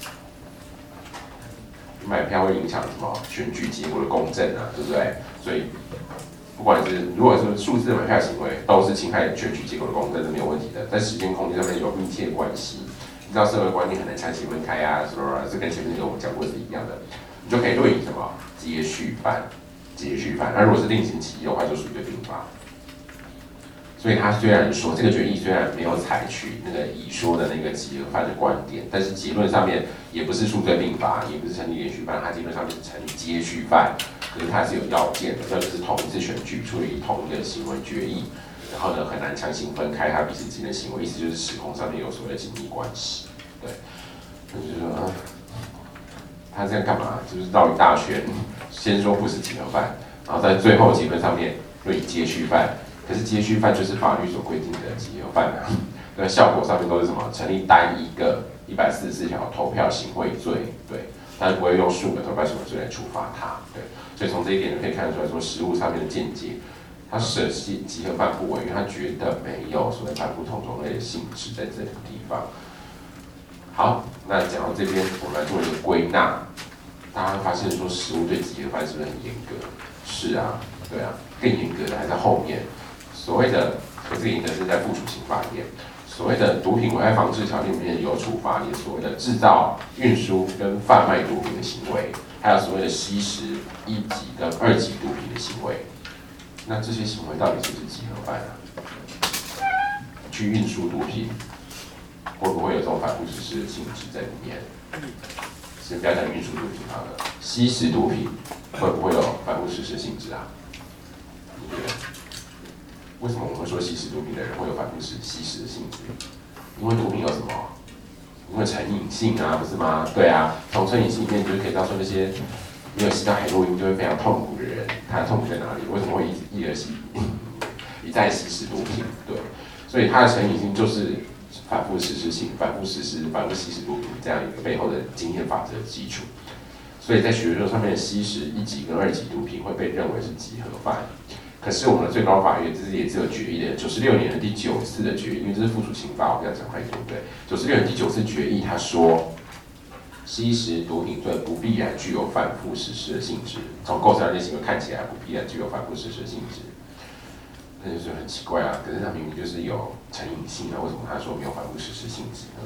买票会影响什么选举结果的公正啊，对不对？所以。不管是如果是数字的买票行为，都是侵害选举结果的公正是没有问题的，在时间空间上面有密切关系。你知道社会观念很难强行分开啊，什么这跟前面那个我们讲过是一样的，你就可以论以什么接续犯，接续犯。那如果是另行起义的话，就属于并罚。所以他虽然说这个决议虽然没有采取那个乙说的那个集合犯的观点，但是结论上面也不是数罪并罚，也不是成立连续犯，它结论上面是成立接续犯。可是它是有要件的，要就是同一次选举处理同一个行为决议，然后呢很难强行分开它彼此之间的行为，意思就是时空上面有所谓的紧密关系。对，那就是说啊，他这样干嘛？就是绕一大圈，先说不是集合犯，然后在最后结论上面论以接续犯。可是接续犯就是法律所规定的集合犯啊，那效果上面都是什么？成立单一个一百四十四条投票行贿罪，对，但是不会用数个投票行为罪来处罚他，对。所以从这一点就可以看得出来说，实务上面的见解，他舍弃集合犯不为，因为他觉得没有所谓反复同种类的性质在这个地方。好，那讲到这边，我们来做一个归纳。大家发现说，实务对集合犯是不是很严格？是啊，对啊，更严格的还在后面。所谓的，这个严格是在附属刑法里面。所谓的毒品危害防治条例里面有处罚你所谓的制造、运输跟贩卖毒品的行为。还有所谓的吸食一级跟二级毒品的行为，那这些行为到底是不是集合犯啊？去运输毒品，会不会有这种反复实施的性质在里面？先不要讲运输毒品好了，吸食毒品会不会有反复实施的性质啊？你觉得？为什么我们会说吸食毒品的人会有反复实吸食的性质？因为毒品有什么？因为成瘾性啊，不是吗？对啊，从成瘾性里面你就可以知道说那些没有吸到海洛因就会非常痛苦的人，他的痛苦在哪里？为什么会一一而吸，一再吸食毒品？对，所以他的成瘾性就是反复实施性、反复实施、反复吸食毒品这样一个背后的经验法则的基础。所以在学说上面，吸食一级跟二级毒品会被认为是集合犯。可是我们的最高法院这是也是有决议的，九十六年的第九次的决议，因为这是附属刑法，我不要讲太多，对。九十六年第九次决议，他说，吸食毒品罪不必然具有反复实施的性质，从构成案件行为看起来不必然具有反复实施的性质，那就是很奇怪啊。可是他明明就是有成瘾性啊，为什么他说没有反复实施性质呢？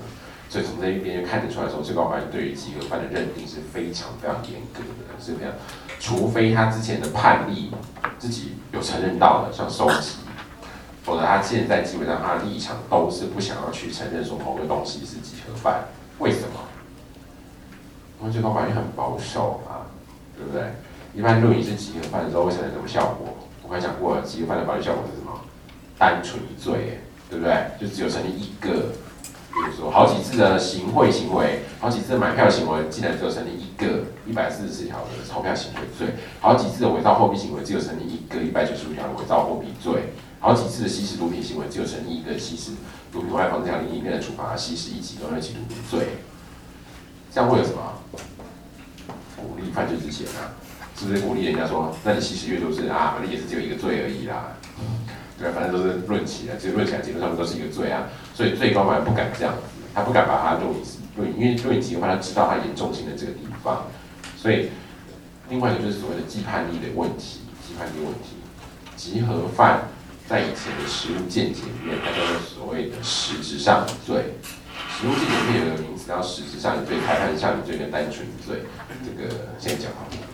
所以从这一边就看得出来说，最高法院对于集合犯的认定是非常非常严格的，是这样。除非他之前的判例自己有承认到的，像收集，否则他现在基本上他的立场都是不想要去承认说某个东西是集合犯。为什么？因为最高法院很保守啊，对不对？一般如果你是集合犯的时候会产生什么效果？我刚才讲过了，集合犯的法律效果是什么？单纯一罪，对不对？就只有成立一个。比如说，好几次的行贿行为，好几次的买票行为，竟然只有成立一个一百四十四条的钞票行贿罪；好几次的伪造货币行为，只有成立一个一百九十五条的伪造货币罪；好几次的吸食毒品行为，只有成立一个吸食毒品危害防治条例里面的处罚吸食一级跟二级毒品罪。这样会有什么？鼓励犯罪之前啊，是不是鼓励人家说，那你吸食越多是啊，反正也是只有一个罪而已啦。对啊，反正都是论起来，其实论起来结论上面都是一个罪啊，所以最高法院不敢这样子，他不敢把它论论，因为论以集合犯，他知道它严重性的这个地方，所以另外一个就是所谓的既判力的问题，既判力问题，集合犯在以前的实务见解里面，它叫做所谓的实质上一罪，实务见解里面有个名词叫实质上一罪、裁判上一罪跟单纯一罪，这个先讲好了。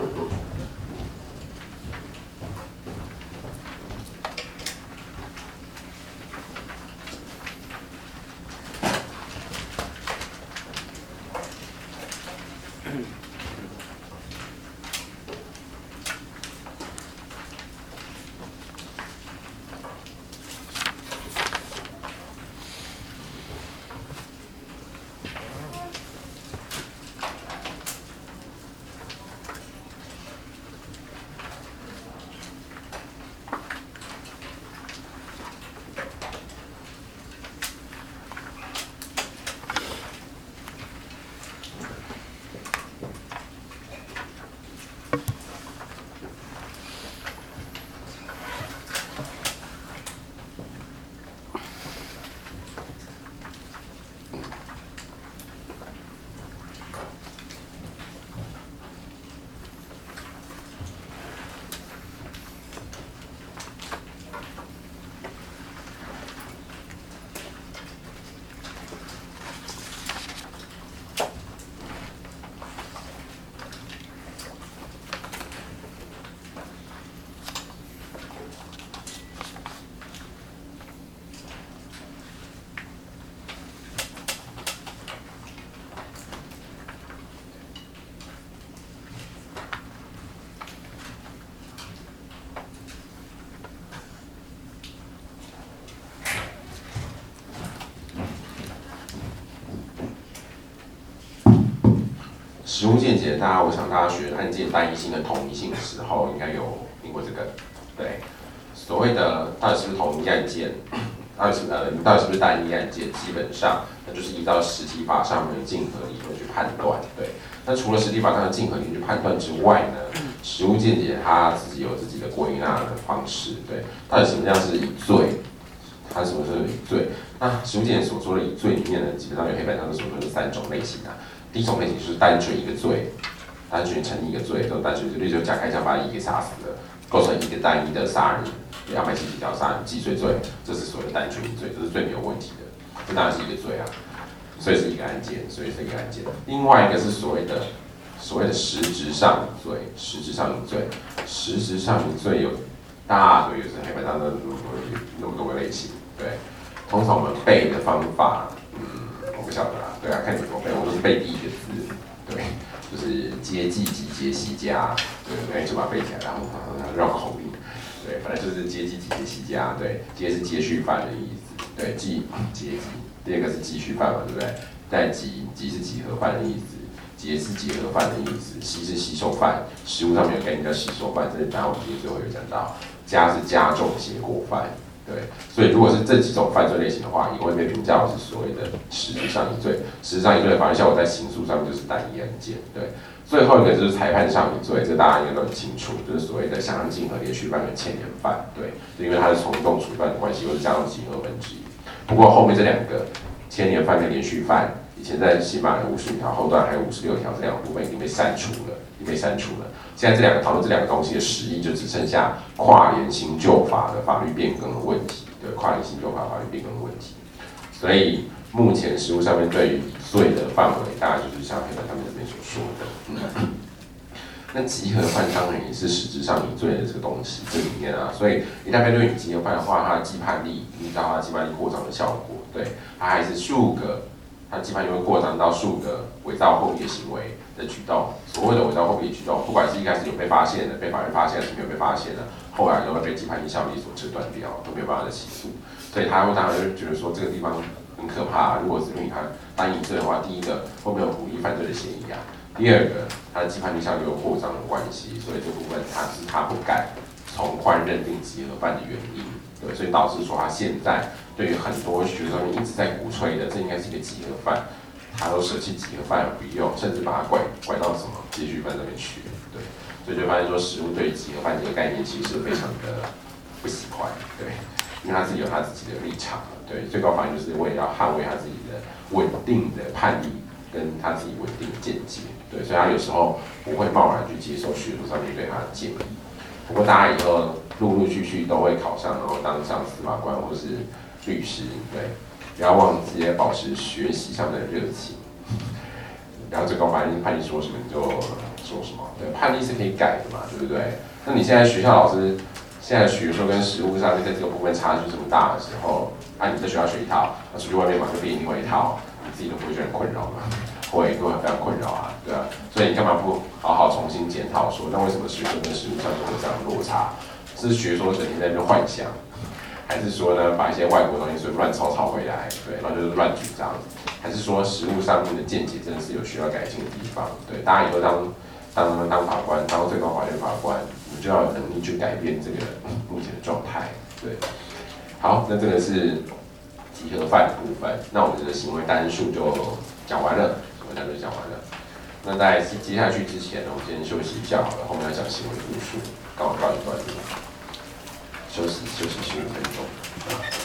实务见解，大家我想大家学案件单一性跟统一性的时候，应该有听过这个，对，所谓的到底是不是同一案件，到底是呃到底是不是单一案件，基本上那就是依照实体法上面的竞合理论去判断，对。那除了实体法上的竞合理论去判断之外呢，实务见解它自己有自己的归纳的方式，对，到底什么样是一罪，它什么是一罪？那实务见解所说的一罪里面呢，基本上有黑板上所说的三种类型啊。第一种类型就是单纯一个罪，单纯成立一个罪，这种单纯罪就假开枪把乙给杀死了，构成一个单一的杀人，两百七十条杀人既遂罪，这是所谓的单纯一罪，这是最没有问题的，这当然是一个罪啊，所以是一个案件，所以是一个案件。另外一个是所谓的所谓的实质上一罪，实质上一罪，实质上一罪有大堆，就是黑板上的那么多个类型，对，通常我们背的方法，嗯。我不晓得啦，对啊，看你怎么背，我都是背第一个字，对，就是接济集结习家，对对，就把它背起来，然后绕口令，对，反正就是接济集结习家，对，接是接续犯的意思，对，继接济，第二个是继续犯嘛，对不对？再集集是集合犯的意思，结是结合犯的意思，吸是吸收犯，实务上面有概念叫吸收犯，这是等下我们最后有讲到，加是加重结果犯。对，所以如果是这几种犯罪类型的话，也会被评价为是所谓的实质上一罪。实质上一罪的法律效果在刑诉上面就是单一案件。对，最后一个就是裁判上一罪，这大家应该都很清楚，就是所谓的相当竞合连续犯跟牵连犯。对，就因为它是从重处犯的关系，或是加上几二分之一。不过后面这两个牵连犯跟连续犯，以前在刑法的五十五条后段还有五十六条这两个部分已经被删除了，已经被删除了。现在这两个讨论这两个东西的实意，就只剩下跨联新旧法的法律变更的问题，对，跨联新旧法法律变更的问题。所以目前实务上面对于以罪的范围，大概就是像黑板上面这边所说的。嗯那集合犯当然也是实质上以罪的这个东西，这里面啊，所以一旦被论以集合犯的话，它的既判力依照它的既判力扩张的效果，对，它还是数个，它的既判力会扩张到数个伪造货币的行为的举动。所谓的伪造货币的举动，不管是一开始有被发现的，被法院发现还是没有被发现的，后来都会被既判力效力所遮断掉，都没有办法再起诉。所以他会当然就觉得说这个地方很可怕，如果是论他单以罪的话，第一个会不会有鼓励犯罪的嫌疑啊？第二个，它的既判力效力有扩张的关系，所以这部分它是他不敢从宽认定集合犯的原因，对，所以导致说他现在对于很多学生一直在鼓吹的，这应该是一个集合犯，他都舍弃集合犯而不用，甚至把它拐拐到什么继续犯那边去，对，所以就发现说实务对于集合犯这个概念其实非常的不喜欢，对，因为他自己有他自己的立场，对，最高法院就是为了要捍卫他自己的稳定的判例跟他自己稳定的见解。对，所以他有时候不会贸然去接受学术上面对他的建议。不过大家以后陆陆续续都会考上，然后当上司法官或是律师，对，不要忘记要保持学习上的热情。然后最高法院判例说什么你就说什么，对，判例是可以改的嘛，对不对？那你现在学校老师现在学说跟实务上在这个部分差距这么大的时候，啊，你在学校学一套，那出去外面马上变另外一套，你自己都不会觉得很困扰吗？会，会非常困扰啊，对啊，所以你干嘛不好好重新检讨说，那为什么学说跟实务上就会这样落差？是学说整天在那边幻想，还是说呢，把一些外国东西随便乱抄抄回来，对，然后就是乱主张，还是说实务上面的见解真的是有需要改进的地方？对，大家以后当当当法官，当最高法院法官，你就要有能力去改变这个目前的状态，对。好，那这个是集合犯的部分，那我们的行为单数就讲完了。大家都讲完了，那在接下去之前呢，我们先休息一下好了，后面要讲行为复述，刚好告一段落，休息休息十五分钟。